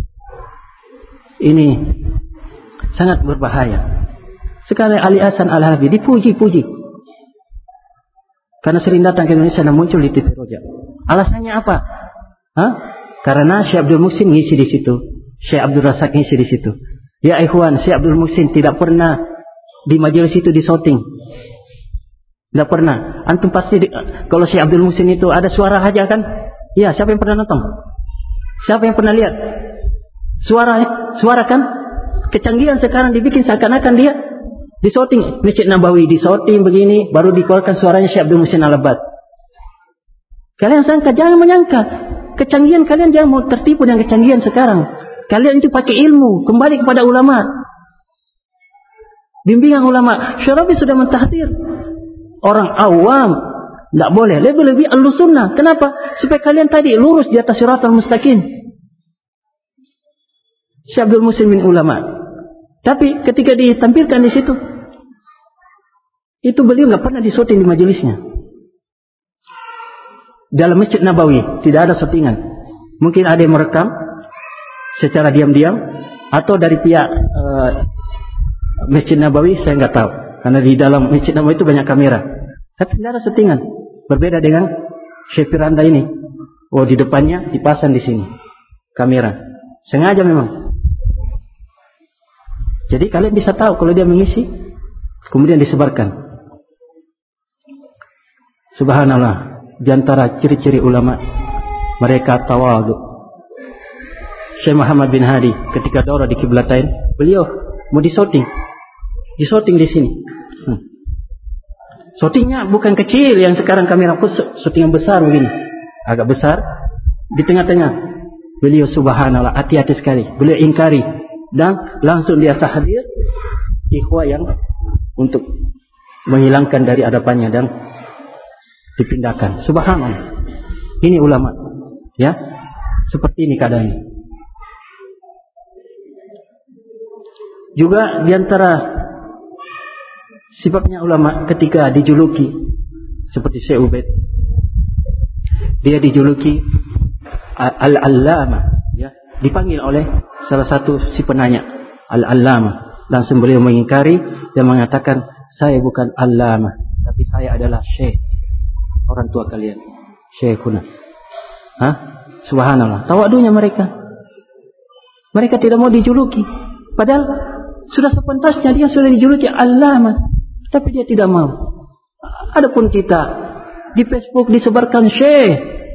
ini sangat berbahaya. Sekarang Ali Hasan Al-Halabi dipuji-puji karena sering datang ke Indonesia dan muncul di TV roja. Alasannya apa? Karena Syekh Abdul Muhsin ngisi di situ, Syekh Abdul Razak ngisi di situ. Ya ikhwan, Syekh Abdul Muhsin tidak pernah di majelis itu disorting. Tidak pernah. Antum pasti kalau Syekh Abdul Muhsin itu ada suara aja kan? Ya, siapa yang pernah nonton? Siapa yang pernah lihat? Suara kan? Kecanggihan sekarang dibikin seakan-akan dia disorting. Masjid Nabawi disorting begini, baru dikeluarkan suaranya Syekh Abdul Muhsin Al-Abbad. Kalian sangka, jangan menyangka. Kecanggihan kalian jangan mau tertipu dengan kecanggihan sekarang. Kalian itu pakai ilmu, kembali kepada ulama. Bimbingan ulama. Syarabi sudah mentahdir. Orang awam tidak boleh. Lebih-lebih ahlu sunnah. Kenapa? Supaya kalian tadi lurus di atas siratal mustaqim. Syekh Abdul Muhsin bin ulama. Tapi ketika ditampilkan di situ, itu beliau nggak pernah disorting di majelisnya. Dalam Masjid Nabawi tidak ada sortingan. Mungkin ada yang merekam secara diam-diam, atau dari pihak Masjid Nabawi, saya nggak tahu, karena di dalam Masjid Nabawi itu banyak kamera. Tapi tidak ada settingan. Berbeda dengan Syekh Firanda ini. Oh, di depannya dipasang di sini kamera. Sengaja memang. Jadi kalian bisa tahu kalau dia mengisi, kemudian disebarkan. Subhanallah. Di antara ciri-ciri ulama, mereka tawadhu. Syekh Muhammad bin Hadi ketika daurah di Qiblatain, beliau mau disorting di sini. Syutingnya bukan kecil yang sekarang kamera syuting yang besar begini, agak besar. Di tengah-tengah beliau subhanallah hati-hati sekali. Beliau ingkari dan langsung dia tahdir ikhwah yang untuk menghilangkan dari hadapannya dan dipindahkan. Subhanallah. Ini ulama, ya. Seperti ini keadaannya. Juga diantara sifatnya ulama ketika dijuluki seperti Syekh Ubaid, dia dijuluki Al-Allamah, ya, dipanggil oleh salah satu si penanya Al-Allamah. Langsung beliau mengingkari dan mengatakan, saya bukan Allamah, tapi saya adalah Syekh, orang tua kalian, Syekhuna. Subhanallah, tawadunya mereka. Mereka tidak mau dijuluki, padahal sudah sepantasnya dia sudah dijuluki Allamah, tapi dia tidak mau. Adapun kita di Facebook disebarkan Syekh,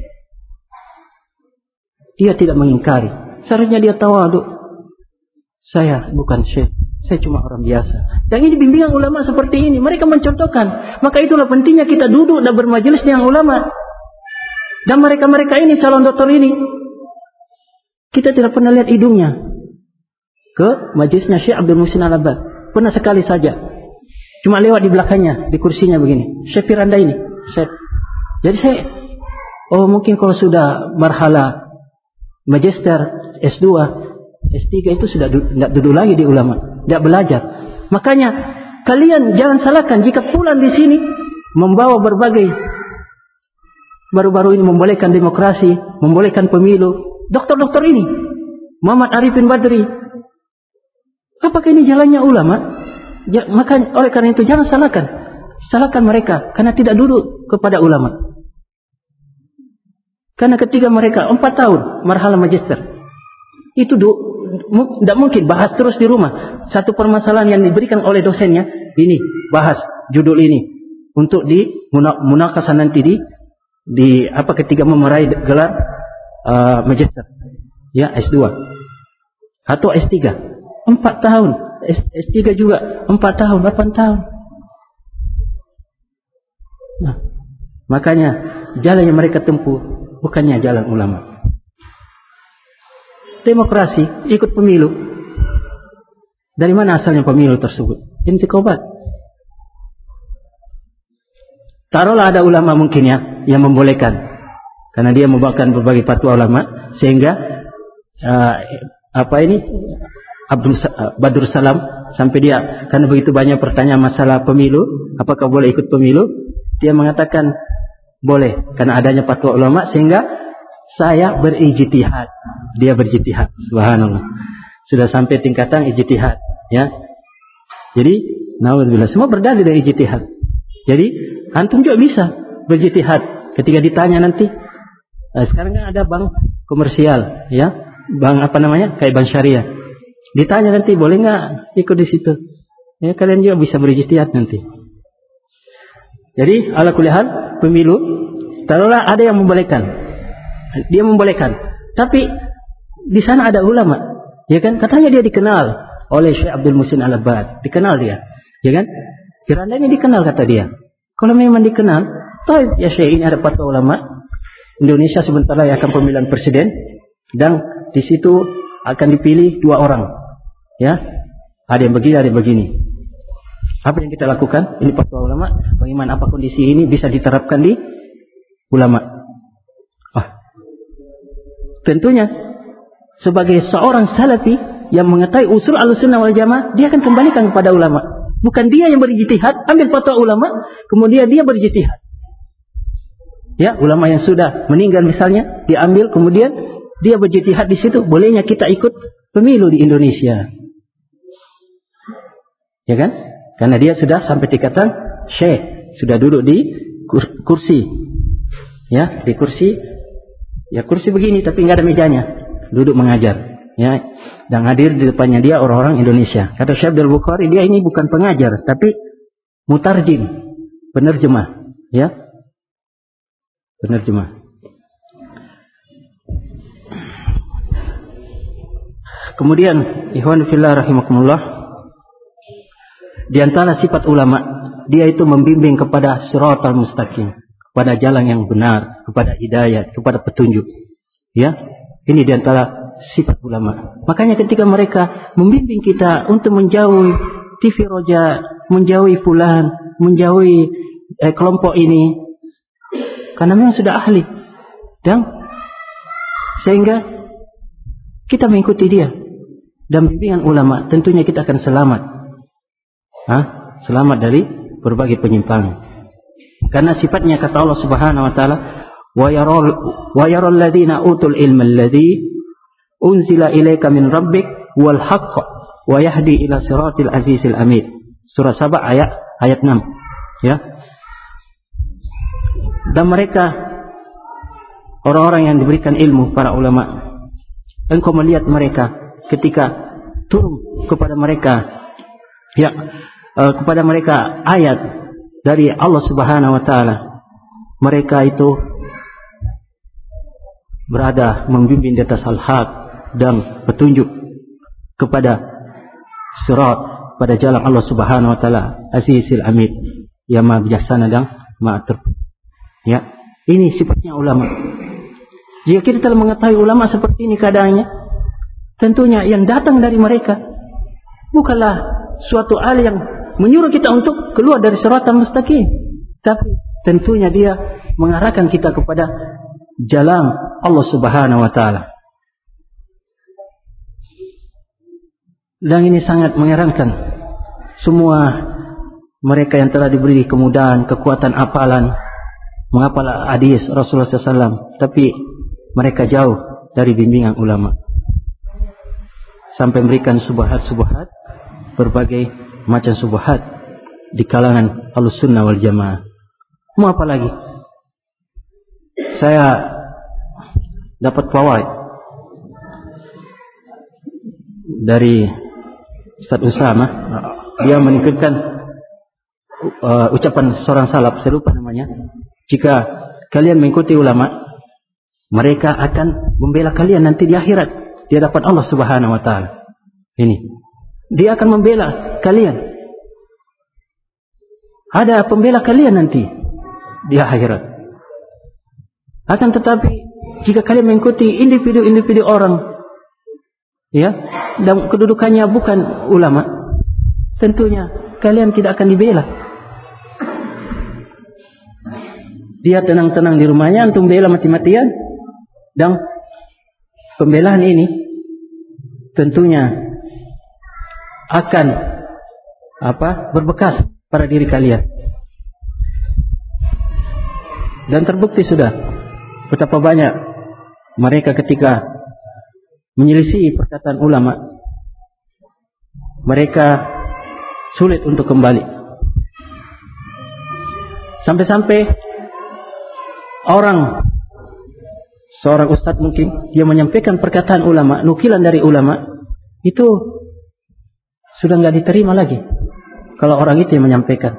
dia tidak mengingkari. Seharusnya dia tawadu. Saya bukan Syekh, saya cuma orang biasa. Dan ini bimbingan ulama seperti ini. Mereka mencontohkan. Maka itulah pentingnya kita duduk dan bermajelis dengan ulama. Dan mereka-mereka ini, calon doktor ini, kita tidak pernah lihat hidungnya ke majelisnya Syekh Abdul Muhsin Al-Abbad. Pernah sekali saja. Cuma lewat di belakangnya, di kursinya begini. Syekh Firanda ini. Syekh. Jadi saya, mungkin kalau sudah marhala magister, S2, S3 itu sudah tidak duduk lagi di ulama, tidak belajar. Makanya kalian jangan salahkan jika pulang di sini membawa berbagai, baru-baru ini membolehkan demokrasi, membolehkan pemilu. Dokter-dokter ini, Muhammad Arifin Badri, apakah ini jalannya ulama? Ya, maka oleh karena itu jangan salahkan mereka karena tidak duduk kepada ulama. Karena ketika mereka 4 tahun marhala magister, itu tidak mungkin bahas terus di rumah. Satu permasalahan yang diberikan oleh dosennya, ini bahas judul ini untuk di munakasah nanti di ketika meraih gelar magister, ya, S2 atau S3. 4 tahun, S3 juga 4 tahun, 8 tahun. Nah, makanya jalan yang mereka tempuh bukannya jalan ulama. Demokrasi, ikut pemilu. Dari mana asalnya pemilu tersebut? Intikobat. Taruhlah ada ulama mungkin ya yang membolehkan, karena dia membawakan berbagai fatwa ulama, sehingga Badur Salam sampai dia, karena begitu banyak pertanyaan masalah pemilu, apakah boleh ikut pemilu, dia mengatakan boleh, karena adanya fatwa ulama, sehingga saya berijtihad. Dia berijtihad, subhanallah. Sudah sampai tingkatan ijtihad, ya. Jadi, naudzubillah, semua berdalil dari ijtihad. Jadi, antum juga bisa berijtihad. Ketika ditanya nanti, sekarang kan ada bank komersial, ya, bank kayak bank syariah. Ditanya nanti, boleh nggak ikut di situ? Ya, kalian juga bisa berijtihad nanti. Jadi, ala kulli hal, pemilu, taruhlah ada yang membolehkan, dia membolehkan, tapi di sana ada ulama, ya kan? Katanya dia dikenal oleh Syekh Abdul Muhsin Al-Abbad, dikenal dia, ya kan? Kiranya dikenal kata dia. Kalau memang dikenal, toh ya Syekh, ini ada fatwa ulama. Indonesia sebentar lagi akan pemilihan presiden, dan di situ akan dipilih 2 orang, ya. Ada yang begini, ada yang begini. Apa yang kita lakukan? Ini fatwa ulama. Bagaimana apa kondisi ini bisa diterapkan di ulama? Tentunya sebagai seorang salafi yang mengetahui usul Ahlussunnah wal Jamaah, dia akan kembalikan kepada ulama. Bukan dia yang berijtihad, ambil fatwa ulama, kemudian dia berijtihad. Ya, ulama yang sudah meninggal misalnya, diambil, kemudian dia berijtihad di situ. Bolehnya kita ikut pemilu di Indonesia. Ya kan? Karena dia sudah sampai tingkatan syekh, sudah duduk di kursi. Ya, di kursi. Ya, kursi begini tapi enggak ada mejanya. Duduk mengajar, ya. Dan hadir di depannya dia orang-orang Indonesia. Kata Syekh Abdul Bukhari, dia ini bukan pengajar tapi mutarjim, penerjemah, ya. Penerjemah. Kemudian ikhwan fillah rahimakumullah, di antara sifat ulama dia itu membimbing kepada siratal mustaqim, kepada jalan yang benar, kepada hidayah, kepada petunjuk. Ya, ini di antara sifat ulama. Makanya ketika mereka membimbing kita untuk menjauhi TV Roja, menjauhi fulan, menjauhi kelompok ini, karena memang sudah ahli, dan sehingga kita mengikuti dia dan bimbingan ulama, tentunya kita akan selamat. Selamat dari berbagai penyimpangan. Karena sifatnya kata Allah Subhanahu wa taala, wa yaral ladzina utul ilma alladzi unzila ilaika min rabbik wal haqq wa yahdi ila siratil azizil hamid. Surah Saba ayat 6. Ya. Dan mereka orang-orang yang diberikan ilmu, para ulama, engkau melihat mereka ketika turun kepada mereka kepada mereka ayat dari Allah Subhanahu wa taala, mereka itu berada membimbing di atas al-haq dan petunjuk kepada sirat, pada jalan Allah Subhanahu wa taala Azizil Hamid, yang Maha bijaksana dan Maha terpuji. Ya, ini sifatnya ulama. Jika kita telah mengetahui ulama seperti ini keadaannya, tentunya yang datang dari mereka bukanlah suatu hal yang menyuruh kita untuk keluar dari siratal mustaqim, tapi tentunya dia mengarahkan kita kepada jalan Allah Subhanahu wa taala. Dan ini sangat mengherankan, semua mereka yang telah diberi kemudahan, kekuatan hafalan, menghafal hadis Rasulullah SAW, tapi mereka jauh dari bimbingan ulama, sampai memberikan subhat-subhat, berbagai macam subhat di kalangan Ahlussunnah wal Jamaah. Mau apa lagi? Saya dapat fawaid dari Ustaz Usama. Dia menukilkan ucapan seorang salaf, saya lupa namanya. Jika kalian mengikuti ulama, mereka akan membela kalian nanti di akhirat di hadapan Allah Subhanahu wa taala. Ini, dia akan membela kalian. Ada pembela kalian nanti di akhirat. Akan tetapi jika kalian mengikuti individu-individu orang, ya, dan kedudukannya bukan ulama, tentunya kalian tidak akan dibela. Dia tenang-tenang di rumahnya, antum bela mati-matian, dan pembelaan ini tentunya akan berbekas pada diri kalian. Dan terbukti sudah betapa banyak mereka ketika menyelisih perkataan ulama, mereka sulit untuk kembali. Sampai-sampai seorang ustadz mungkin dia menyampaikan perkataan ulama, nukilan dari ulama, itu sudah nggak diterima lagi kalau orang itu yang menyampaikan.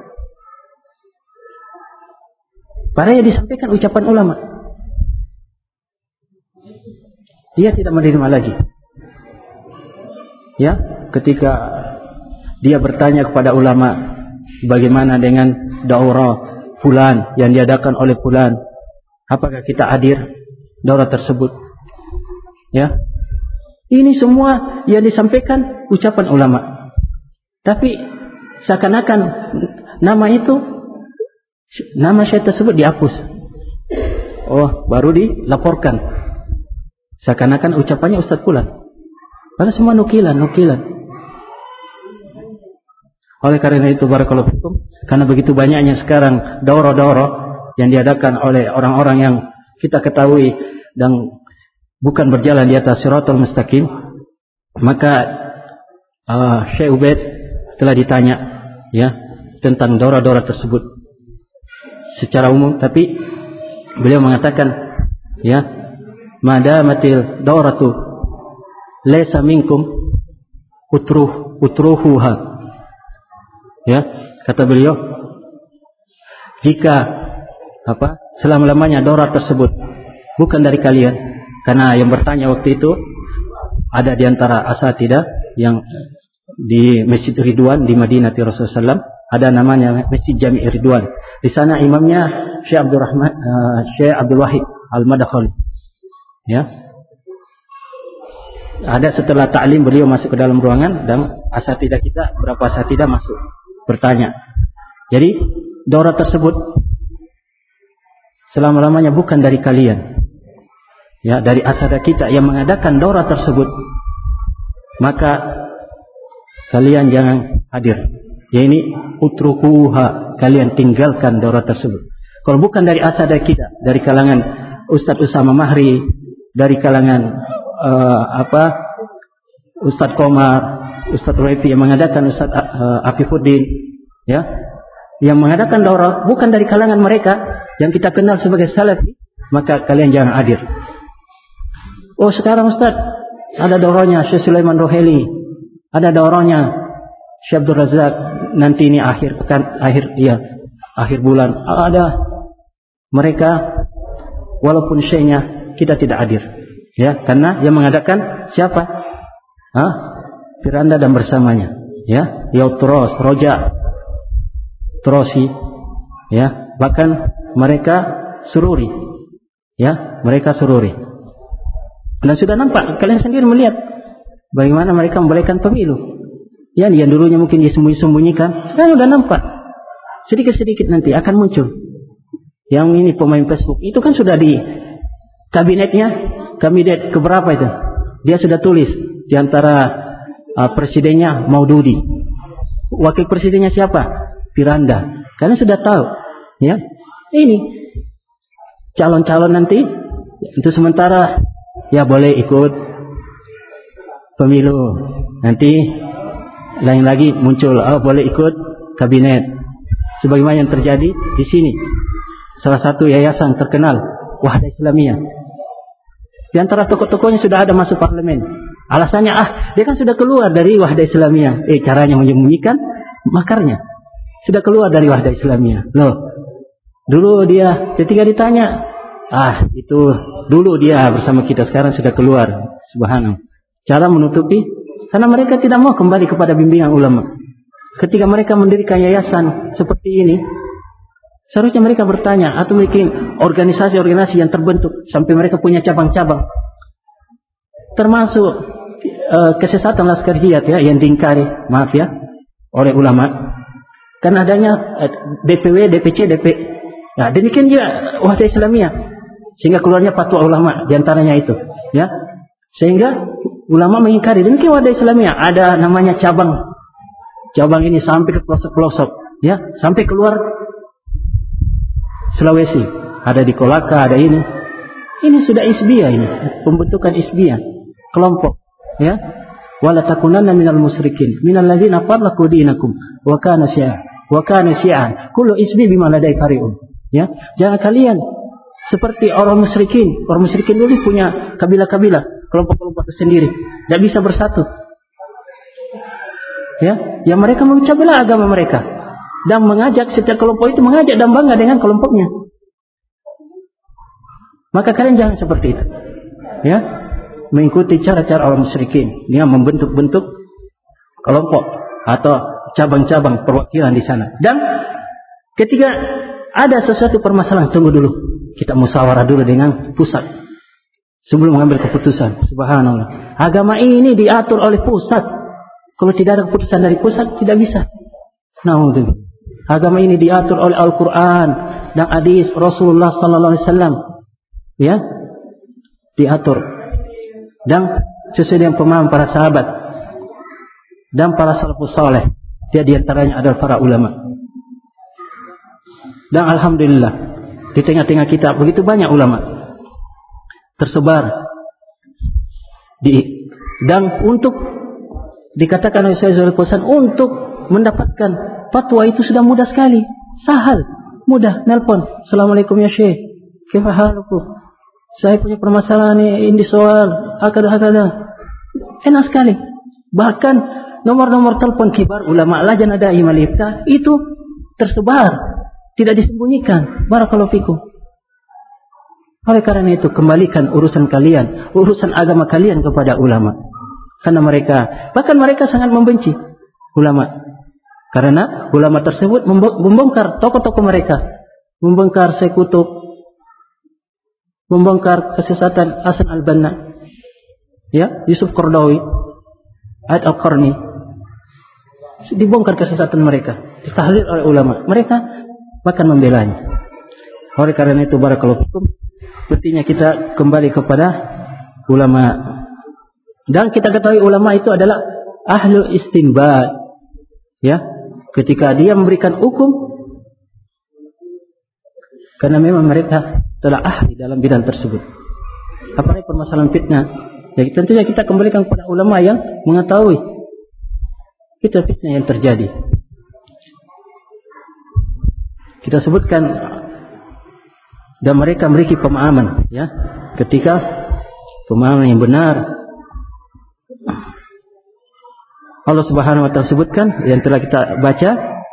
Padahal disampaikan ucapan ulama, dia tidak menerima lagi. Ya, ketika dia bertanya kepada ulama, bagaimana dengan daurah fulan yang diadakan oleh fulan, apakah kita hadir daurah tersebut? Ya, ini semua yang disampaikan ucapan ulama, tapi seakan-akan nama syekh tersebut dihapus. Oh, baru dilaporkan, seakan-akan ucapannya Ustaz fulan. Padahal semua nukilan. Oleh karena itu, barakallahu fikum, karena begitu banyaknya sekarang daurah-daurah yang diadakan oleh orang-orang yang kita ketahui dan bukan berjalan di atas siratal mustaqim, maka Syekh Ubaid telah ditanya, ya, tentang daurah-daurah tersebut secara umum, tapi beliau mengatakan, ya, madamatil dauratu laysa minkum utruhuha. Ya, kata beliau, jika selama-lamanya daurah tersebut bukan dari kalian, karena yang bertanya waktu itu ada di antara asatidah yang di Masjid Ridwan di Madinah Rasulullah SAW, ada namanya Masjid Jami' Ridwan. Di sana imamnya Syekh Abdul Wahid Al-Madkhali. Ya. Ada setelah ta'lim beliau masuk ke dalam ruangan dan asatidah kita, berapa asatidah masuk bertanya. Jadi daurah tersebut selama-lamanya bukan dari kalian. Ya, dari asatidah kita yang mengadakan daurah tersebut. Maka kalian jangan hadir. Ya, ini utrukuha, kalian tinggalkan daurah tersebut. Kalau bukan dari asatidah kita, dari kalangan Ustaz Usama Mahri, dari kalangan Ustaz Komar, Ustaz Raifi yang mengadakan, Ustaz Afifuddin, ya, yang mengadakan daurah bukan dari kalangan mereka yang kita kenal sebagai salafi, maka kalian jangan hadir. Oh, sekarang Ustaz ada daurahnya Syekh Sulaiman Roheli, ada daurahnya Syekh Abdul Razak, nanti ini akhir bulan ada. Mereka walaupun syekhnya kita tidak hadir, ya, karena yang mengadakan siapa? Firanda dan bersamanya, ya, Yautros, Roja, Trosi, ya, bahkan mereka Sururi, ya, mereka Sururi. Dan sudah nampak, kalian sendiri melihat bagaimana mereka memberikan pemilu, ya, yang dulunya mungkin disembunyi-sembunyikan, sekarang sudah nampak, sedikit-sedikit nanti akan muncul. Yang ini pemain Facebook itu kan sudah di kabinet keberapa itu? Dia sudah tulis di antara presidennya Maududi. Wakil presidennya siapa? Firanda. Kalian sudah tahu, ya. Ini calon-calon nanti untuk sementara ya boleh ikut pemilu. Nanti lain lagi muncul, boleh ikut kabinet. Sebagaimana yang terjadi di sini. Salah satu yayasan terkenal, Wahdah Islamiyah. Di antara tokoh-tokohnya sudah ada masuk parlemen. Alasannya, dia kan sudah keluar dari Wahdah Islamiyah. Caranya menyembunyikan makarnya. Sudah keluar dari Wahdah Islamiyah. Loh, dulu dia ketika ditanya, itu dulu dia bersama kita, sekarang sudah keluar. Subhanallah. Cara menutupi, karena mereka tidak mau kembali kepada bimbingan ulama. Ketika mereka mendirikan yayasan seperti ini, seharusnya mereka bertanya atau bikin organisasi-organisasi yang terbentuk sampai mereka punya cabang-cabang. Termasuk kesesatan Laskar Jihad, ya, yang diingkari, maaf ya, oleh ulama. Karena adanya DPW, DPC, DP. Nah, demikian juga Wahdah Islamiyah. Sehingga keluarnya fatwa ulama di antaranya itu, ya. Sehingga ulama mengingkari. Demikian Wahdah Islamiyah, ada namanya cabang. Cabang ini sampai ke pelosok-pelosok, ya, sampai keluar Sulawesi, ada di Kolaka, ada ini. Ini sudah isbiyah, ini pembentukan isbiyah, kelompok, ya. Wala takunanna minal musyrikin, minal ladzina farraqu dinakum wa kana syi'an, kullu isbi bima ladai fari'un. Ya, jangan kalian seperti orang musyrikin. Orang musyrikin dulu punya kabilah-kabilah, kelompok-kelompok tersendiri, tidak bisa bersatu. Ya, yang mereka memecah belah agama mereka. Dan mengajak setiap kelompok itu mengajak dan bangga dengan kelompoknya. Maka kalian jangan seperti itu, ya, mengikuti cara-cara orang musyrikin dengan membentuk-bentuk kelompok atau cabang-cabang perwakilan di sana. Dan ketika ada sesuatu permasalahan, tunggu dulu, kita musyawarah dulu dengan pusat sebelum mengambil keputusan. Subhanallah, agama ini diatur oleh pusat. Kalau tidak ada keputusan dari pusat, tidak bisa. Naudzubillah. Agama ini diatur oleh Al-Quran dan hadis Rasulullah Sallallahu Alaihi Wasallam, ya, diatur dan sesuai dengan pemahaman para sahabat dan para salafus saleh. Dia diantaranya adalah para ulama. Dan alhamdulillah di tengah-tengah kita begitu banyak ulama tersebar dan untuk dikatakan oleh Syekh Zul Qusan, untuk mendapatkan fatwa itu sudah mudah sekali, sahal, mudah, nelpon, assalamualaikum ya Syekh, kaifa halukum, saya punya permasalahan ini soal hakada, enak sekali. Bahkan nomor-nomor telepon kibar ulama lajnah daimah al-ifta itu tersebar, tidak disembunyikan. Barakallahu fikum. Oleh karena itu, kembalikan urusan kalian, urusan agama kalian kepada ulama. Karena mereka, bahkan mereka sangat membenci. ulama. Karena ulama tersebut membongkar tokoh-tokoh mereka, membongkar Syekh Qutb, membongkar kesesatan Hasan al-Banna, ya, Yusuf Qaradawi, A'id al-Qarni. Dibongkar kesesatan mereka, ditahlil oleh ulama. Mereka bahkan membelanya. Oleh karena itu barakallahu fikum, pentingnya kita kembali kepada ulama. Dan kita ketahui ulama itu adalah ahlul istinbat. Ya, ketika dia memberikan hukum, karena memang mereka telah ahli dalam bidang tersebut. Apalagi permasalahan fitnah, jadi tentunya kita kembalikan kepada ulama yang mengetahui fitnah yang terjadi. Kita sebutkan, dan mereka memiliki pemahaman, ya, ketika pemahaman yang benar. Allah Subhanahu wa taala sebutkan yang telah kita baca,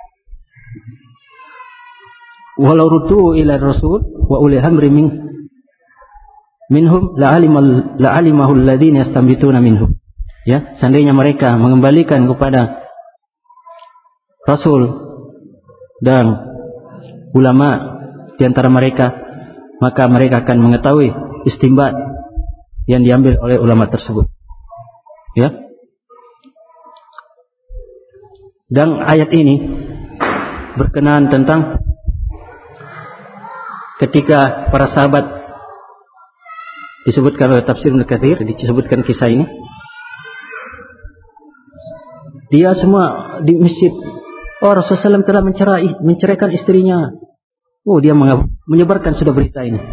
walau rutu ila rasul wa uli amri minhum la'alimahu alladhina yastanbituna minhum. Ya, seandainya mereka mengembalikan kepada rasul dan ulama di antara mereka, maka mereka akan mengetahui istinbat yang diambil oleh ulama tersebut. Ya. Dan ayat ini berkenaan tentang ketika para sahabat, disebutkan oleh tafsir Ibnu Katsir, disebutkan kisah ini. Dia semua di masjid. Oh, Rasulullah SAW telah menceraikan istrinya. Oh, dia menyebarkan sudah berita ini.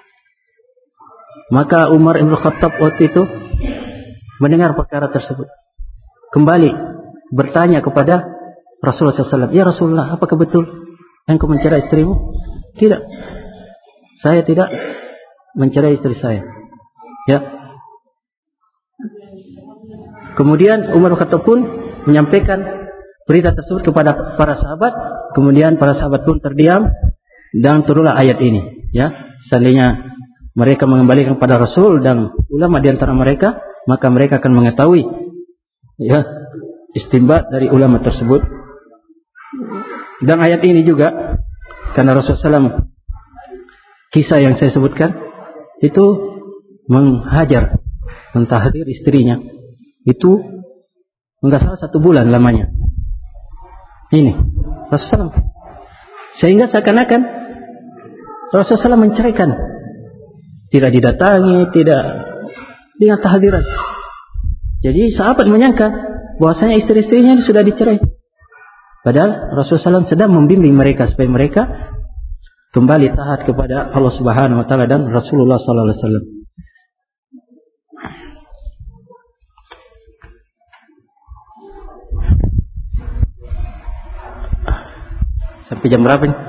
Maka Umar Ibn Khattab waktu itu mendengar perkara tersebut, kembali bertanya kepada Rasulullah SAW. Ya Rasulullah, apakah betul engkau mencerai istrimu? Tidak, saya tidak mencerai istri saya. Ya. Kemudian Umar Ibn Khattab pun menyampaikan berita tersebut kepada para sahabat. Kemudian para sahabat pun terdiam, dan turunlah ayat ini. Ya, seandainya mereka mengembalikan kepada Rasul dan ulama di antara mereka, maka mereka akan mengetahui, ya, istinbat dari ulama tersebut. Dan ayat ini juga karena Rasulullah SAW, kisah yang saya sebutkan itu menghajar, mentahdir istrinya, itu enggak salah 1 bulan lamanya. Ini Rasulullah, sehingga seakan-akan Rasulullah SAW menceraikan, tidak didatangi, tidak dengan tahdiran. Jadi sahabat menyangka bahwasanya istri-istrinya sudah dicerai, padahal Rasulullah SAW sedang membimbing mereka supaya mereka kembali taat kepada Allah Subhanahu wa taala dan Rasulullah sallallahu alaihi wasallam. Sampai jam berapa nih?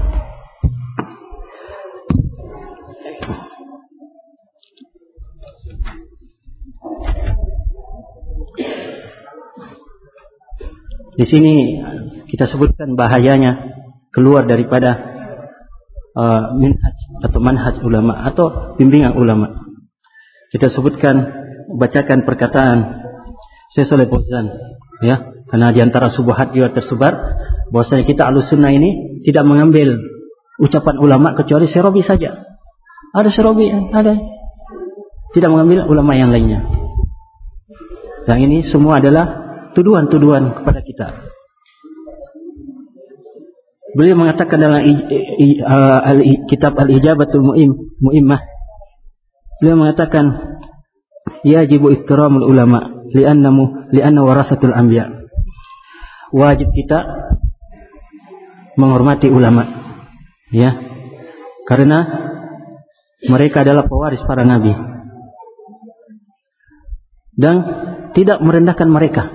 Di sini kita sebutkan bahayanya keluar daripada minhaj atau manhaj ulama atau bimbingan ulama. Kita sebutkan, bacakan perkataan Syekh Shalih Fauzan, ya, karena di antara subuhat juga tersebar bahwasanya kita Ahlussunnah ini tidak mengambil ucapan ulama kecuali Syarabi saja. Ada Syarabi, ada, tidak mengambil ulama yang lainnya. Yang ini semua adalah tuduhan-tuduhan kepada kita. Beliau mengatakan dalam kitab Al-Ijabatul Mu'immah, beliau mengatakan yajibu ihtiramul ulama li'anna warasatul anbiya. Wajib kita menghormati ulama, ya, karena mereka adalah pewaris para nabi, dan tidak merendahkan mereka.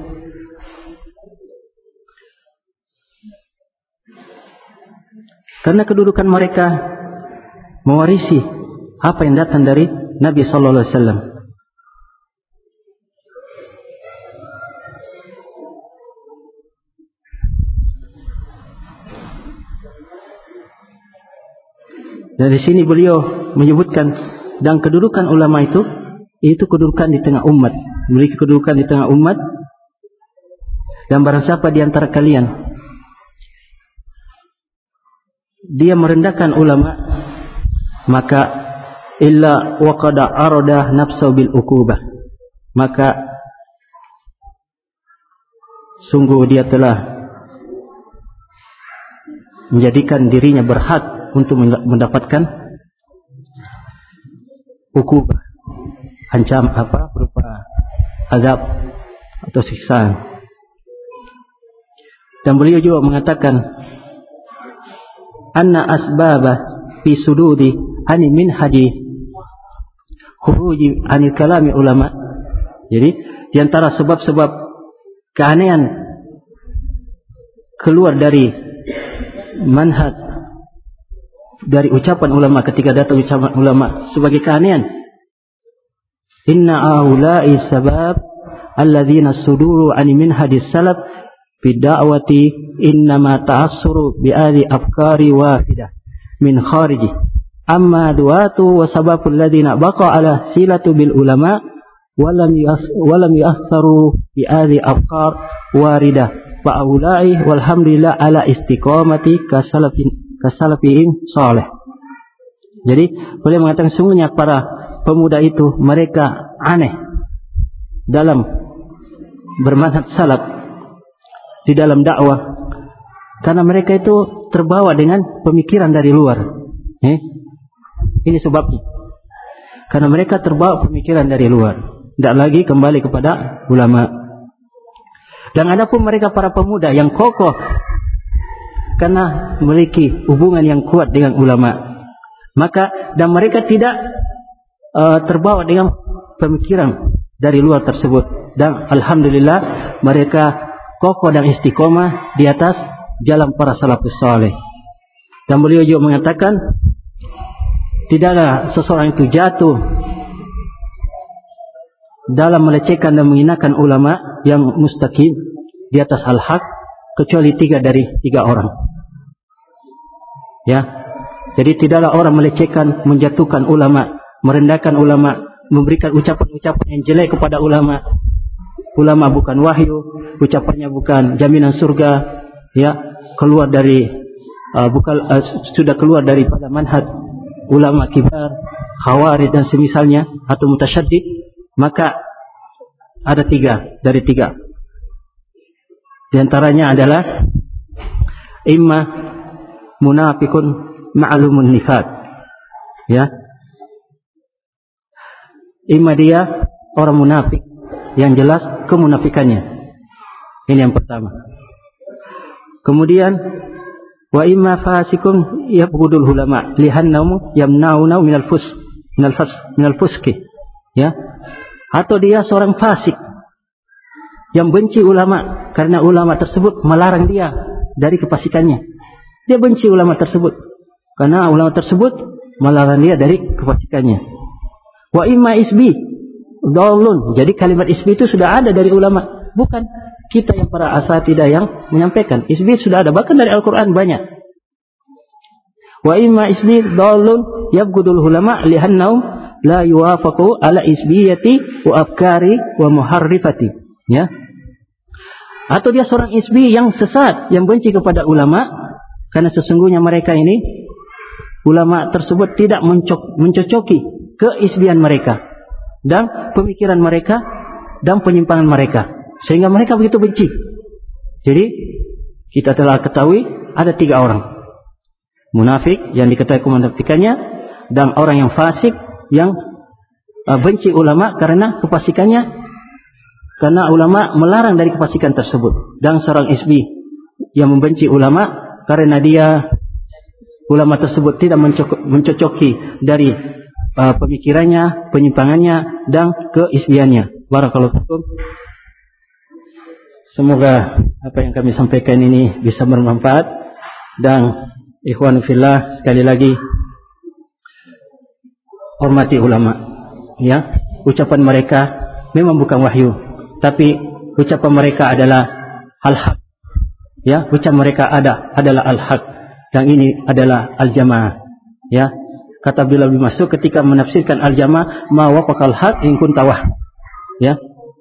Karena kedudukan mereka mewarisi apa yang datang dari Nabi sallallahu alaihi wasallam. Dari sini beliau menyebutkan, dan kedudukan ulama itu kedudukan di tengah umat, memiliki kedudukan di tengah umat Dan barang siapa di antara kalian dia merendahkan ulama, maka illa waqada arada nafsu bil ukubah, maka sungguh dia telah menjadikan dirinya berhak untuk mendapatkan ukubah, ancam berupa azab atau siksaan. Dan beliau juga mengatakan anna asbaba fi sududi ani min hadi khuruji anil kalami ulama. Jadi di antara sebab-sebab keanehan keluar dari manhaj, dari ucapan ulama ketika datang ucapan ulama sebagai keanehan, inna aulai sabab alladzina suduru an minhadis salaf fi da'wati innama ta'assuru bi hadhi afkari wahidah min khariji amma duatu wa sababul ladzina baqa ala silatu bil ulama walam yassaru bi hadhi afkar waridah fa aulai walhamdulillah ala istiqamati kasalafin saleh. Jadi boleh mengatakan sungguhnya para pemuda itu mereka aneh dalam bermanhaj salaf di dalam dakwah, karena mereka itu terbawa dengan pemikiran dari luar. Ini sebabnya, karena mereka terbawa pemikiran dari luar, tidak lagi kembali kepada ulama. Dan adapun mereka para pemuda yang kokoh karena memiliki hubungan yang kuat dengan ulama, maka dan mereka tidak terbawa dengan pemikiran dari luar tersebut, dan alhamdulillah mereka kokoh dan istiqomah di atas jalan para salafus saleh. Dan beliau juga mengatakan tidaklah seseorang itu jatuh dalam melecehkan dan menghinakan ulama yang mustaqim di atas al-haq kecuali 3 dari 3 orang. Ya. Jadi tidaklah orang melecehkan, menjatuhkan ulama, merendahkan ulama, memberikan ucapan-ucapan yang jelek kepada ulama. Ulama bukan wahyu, ucapannya bukan jaminan surga, ya, keluar dari sudah keluar daripada manhaj ulama kibar, khawarij dan semisalnya atau mutasyaddid, maka ada 3 dari 3. Di antaranya adalah imma munafiqun ma'lumun nifaq, ya. Imma dia orang munafik yang jelas kemunafikannya. Ini yang pertama. Kemudian wa imma fasikum yabghudul ulama lihannahum yamnauna minal fuski, ya. Atau dia seorang fasik yang benci ulama karena ulama tersebut melarang dia dari kefasikannya. Dia benci ulama tersebut karena ulama tersebut melarang dia dari kefasikannya. Wa imma isbi dhalun. Jadi kalimat isbi itu sudah ada dari ulama, bukan kita yang para asatidah yang menyampaikan. Isbi sudah ada bahkan dari Al-Qur'an banyak. Wa imma isbi dhalun yabghudul ulama lihannahum la yuwafaqu ala isbiyati wa afkari wa muharrifati, ya. Atau dia seorang isbi yang sesat, yang benci kepada ulama karena sesungguhnya mereka ini ulama tersebut tidak mencocoki keisbian mereka dan pemikiran mereka dan penyimpangan mereka, sehingga mereka begitu benci. Jadi kita telah ketahui ada 3 orang, munafik yang diketahui kemunafikannya, dan orang yang fasik yang benci ulama karena kefasikannya, karena ulama melarang dari kefasikan tersebut, dan seorang isbi yang membenci ulama karena dia ulama tersebut tidak mencocoki dari pemikirannya, penyimpangannya, dan keisbiannya. Barakallahu fikum. Semoga apa yang kami sampaikan ini bisa bermanfaat. Dan ikhwan fillah, sekali lagi hormati ulama, ya. Ucapan mereka memang bukan wahyu, tapi ucapan mereka adalah al-haq, ya. Ucapan mereka adalah al-haq, dan ini adalah al-jamaah, ya. Kata Abdullah bin Mas'ud ketika menafsirkan al-jamaah, ma wafaqal haq in kunta wah, ya.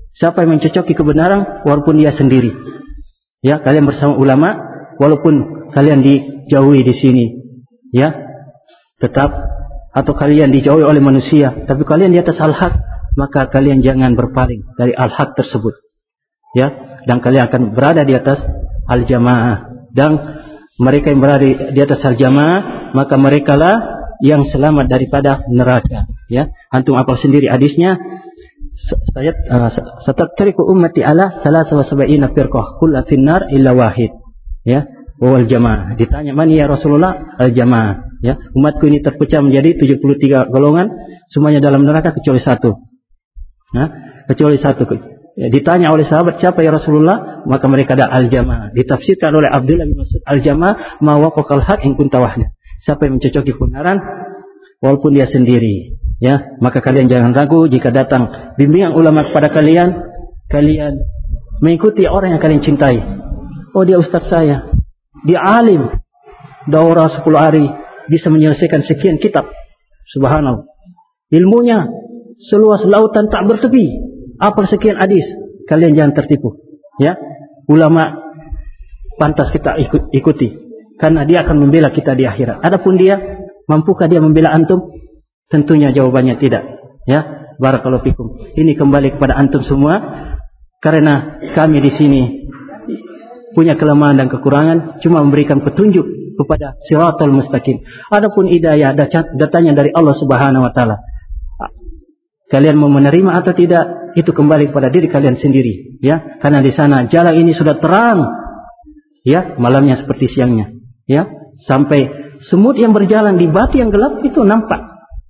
Siapa yang mencocoki kebenaran walaupun dia sendiri. Ya, kalian bersama ulama walaupun kalian dijauhi di sini. Ya. Tetap atau kalian dijauhi oleh manusia, tapi kalian di atas al-haq, maka kalian jangan berpaling dari al-haq tersebut. Ya, dan kalian akan berada di atas al-jamaah. Dan mereka yang berada di atas al-jamaah, maka merekalah yang selamat daripada neraka. Ya, antum apal sendiri hadisnya. Saya satattariku ummati ala 73 firqah kullu finnar illa wahid. Ya, wal jamaah. Ditanya, "Man ya Rasulullah?" Al-jamaah. Ya, umatku ini terpecah menjadi 73 golongan, semuanya dalam neraka kecuali satu. Nah, kecuali satu. Ya, ditanya oleh sahabat, "Siapa ya Rasulullah?" Maka mereka ada al-jamaah. Ditafsirkan oleh Abdullah bin Mas'ud, al-jamaah ma waqaqal haq in kunta wahda. Siapa yang mencocoki kebenaran walaupun dia sendiri. Ya, maka kalian jangan ragu jika datang bimbingan ulama kepada kalian, kalian mengikuti orang yang kalian cintai. Oh, dia ustaz saya, dia alim, daurah 10 hari bisa menyelesaikan sekian kitab. Subhanallah. Ilmunya seluas lautan tak bertepi. Apa sekian hadis? Kalian jangan tertipu. Ya, ulama pantas kita ikuti karena dia akan membela kita di akhirat. Adapun dia, mampukah dia membela antum? Tentunya jawabannya tidak. Ya, barakallahu fikum. Ini kembali kepada antum semua, karena kami di sini punya kelemahan dan kekurangan, cuma memberikan petunjuk kepada siratal mustaqim. Adapun hidayah datanya dari Allah Subhanahu wa taala. Kalian mau menerima atau tidak, itu kembali kepada diri kalian sendiri, ya. Karena di sana jalan ini sudah terang, ya, malamnya seperti siangnya, ya. Sampai semut yang berjalan di batu yang gelap itu nampak.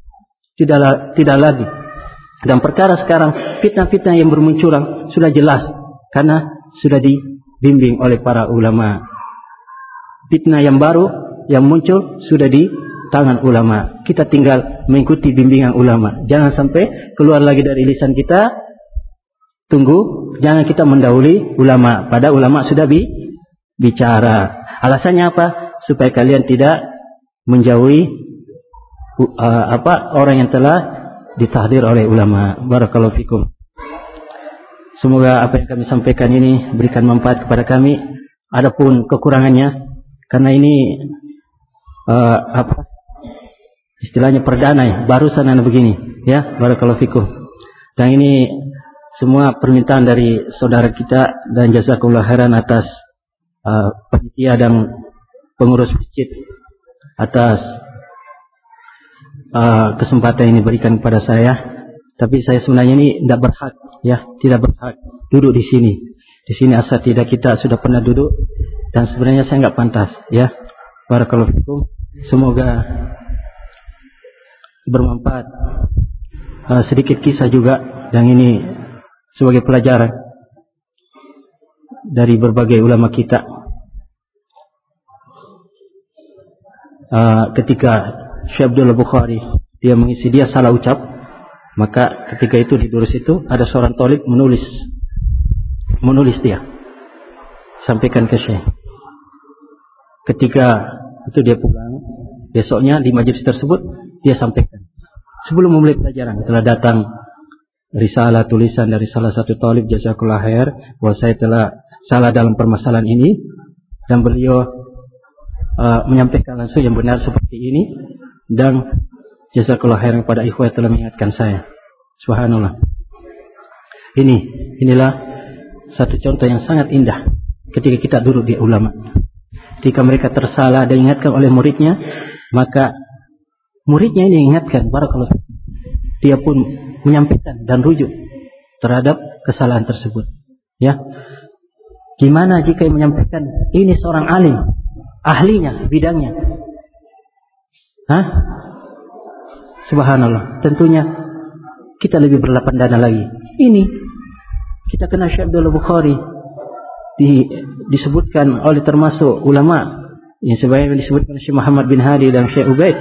Tidak lagi. Dan perkara sekarang fitnah-fitnah yang bermunculan sudah jelas karena sudah dibimbing oleh para ulama. Fitnah yang baru yang muncul sudah di tangan ulama. Kita tinggal mengikuti bimbingan ulama. Jangan sampai keluar lagi dari lisan kita. Tunggu, jangan kita mendahului ulama. Pada ulama sudah bicara. Alasannya apa? Supaya kalian tidak menjauhi orang yang telah ditahdir oleh ulama. Barakallahu fikum. Semoga apa yang kami sampaikan ini berikan manfaat kepada kami. Adapun kekurangannya, karena ini istilahnya perdana ya, barusan begini, ya. Barakallahu fikum. Dan ini semua permintaan dari saudara kita, dan jazakallahu khairan atas panitia dan pengurus masjid atas kesempatan ini berikan kepada saya. Tapi saya sebenarnya ini tidak berhak, ya, tidak berhak duduk di sini. Di sini asatidzah kita sudah pernah duduk, dan sebenarnya saya nggak pantas, ya. Barakallahu fikum. Semoga bermanfaat. Sedikit kisah juga, dan ini sebagai pelajaran dari berbagai ulama kita. Ketika Syekh Abdullah Bukhari dia mengisi, dia salah ucap, maka ketika itu di durus itu ada seorang tolib menulis dia, sampaikan ke Syekh. Ketika itu dia pulang, besoknya di majelis tersebut dia sampaikan. Sebelum memulai pelajaran telah datang risalah tulisan dari salah satu tolib, jazakallahu khair, bahwa saya telah salah dalam permasalahan ini, dan beliau menyampaikan langsung yang benar seperti ini, dan jazakallahu khairan kepada ikhwah yang telah mengingatkan saya. Subhanallah. Inilah satu contoh yang sangat indah ketika kita duduk di ulama. Ketika mereka tersalah dan diingatkan oleh muridnya, maka muridnya ini ingatkan, barakallahu. Dia pun menyampaikan dan rujuk terhadap kesalahan tersebut. Ya. Gimana jika yang menyampaikan ini seorang alim, ahlinya, bidangnya? Subhanallah. Tentunya kita lebih berlapang dada lagi. Ini kita kenal Syekh Abdullah Bukhari, disebutkan oleh termasuk ulama yang sebagaimana disebutkan Syekh Muhammad bin Hadi dan Syekh Ubaid.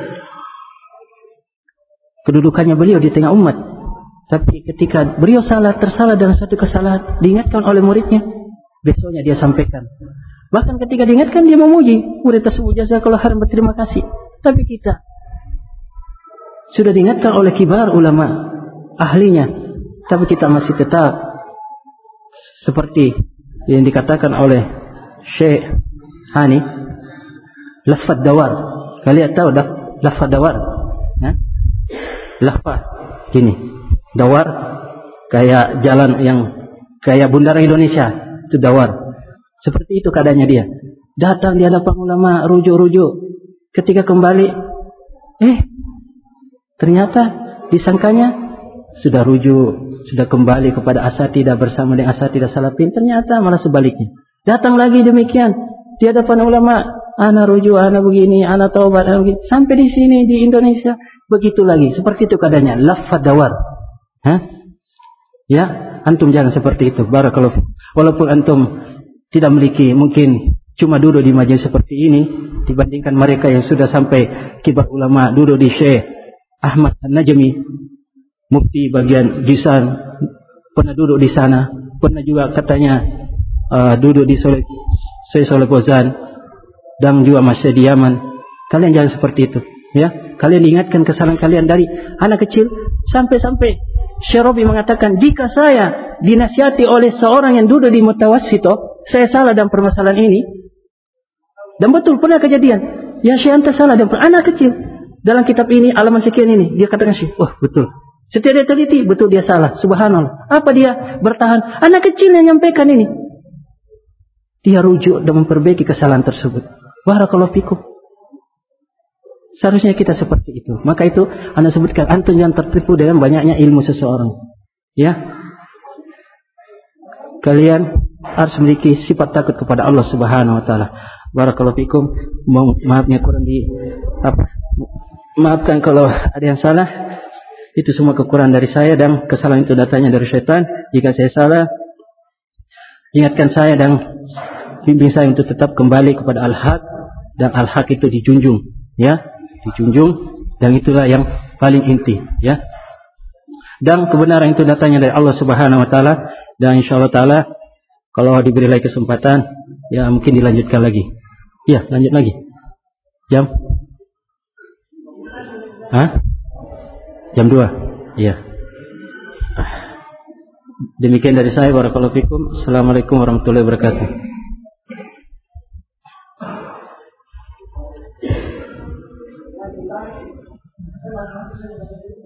Kedudukannya beliau di tengah umat. Tapi ketika beliau tersalah dalam satu kesalahan, diingatkan oleh muridnya, besoknya dia sampaikan. Bahkan ketika diingatkan dia memuji murid tersebut, jazakallahu khairan, berterima kasih. Tapi kita sudah diingatkan oleh kibar ulama, ahlinya, tapi kita masih tetap seperti yang dikatakan oleh Syekh Hani, lafaz dawar. Kalian tahu lafaz dawar? Ya? Lafaz gini, dawar kayak jalan yang kayak bundaran Indonesia, itu dawar. Seperti itu keadaannya dia. Datang di hadapan ulama, rujuk-rujuk. Ketika kembali, ternyata disangkanya sudah rujuk, sudah kembali kepada asatidah bersama dengan asatidah salafin. Ternyata malah sebaliknya. Datang lagi demikian di hadapan ulama, ana rujuk, ana begini, ana taubat, ana begini. Sampai di sini di Indonesia begitu lagi. Seperti itu keadaannya. Lafaz dawar. Ya, antum jangan seperti itu. Barakallahu. Walaupun antum tidak memiliki, mungkin cuma duduk di majelis seperti ini, dibandingkan mereka yang sudah sampai kibar ulama, duduk di Syekh Ahmad An-Najmi, mufti bagian Jisan, pernah duduk di sana, pernah juga katanya duduk di Syekh Shalih Fauzan, dan juga masih di Yaman. Kalian jangan seperti itu, ya. Kalian ingatkan kesalahan kalian dari anak kecil sampai Syekh Rabi mengatakan, jika saya dinasihati oleh seorang yang duduk di Mutawassito, saya salah dalam permasalahan ini. Dan betul pernah kejadian. Ya Syekh anta salah dalam anak kecil. Dalam kitab ini, halaman sekian ini, dia katakan Syekh, betul. Setiap dia teliti, betul dia salah. Subhanallah. Apa dia bertahan? Anak kecil yang menyampaikan ini. Dia rujuk dan memperbaiki kesalahan tersebut. Barakallahu fikum. Seharusnya kita seperti itu. Maka itu anda sebutkan, antum jangan tertipu dengan banyaknya ilmu seseorang. Ya. Kalian harus memiliki sifat takut kepada Allah Subhanahu wa taala. Barakallahu fikum. Maafnya kurang maafkan kalau ada yang salah. Itu semua kekurangan dari saya dan kesalahan itu datangnya dari syaitan. Jika saya salah, ingatkan saya dan bimbing saya untuk tetap kembali kepada al-haq, dan al-haq itu dijunjung, ya, dijunjung, dan itulah yang paling inti, ya. Dan kebenaran itu datangnya dari Allah Subhanahu wa taala, dan insyaallah taala kalau diberi lagi kesempatan, ya mungkin dilanjutkan lagi. Ya, lanjut lagi. Jam? Jam 2. Iya. Demikian dari saya. Barakallahu fikum. Assalamualaikum warahmatullahi wabarakatuh.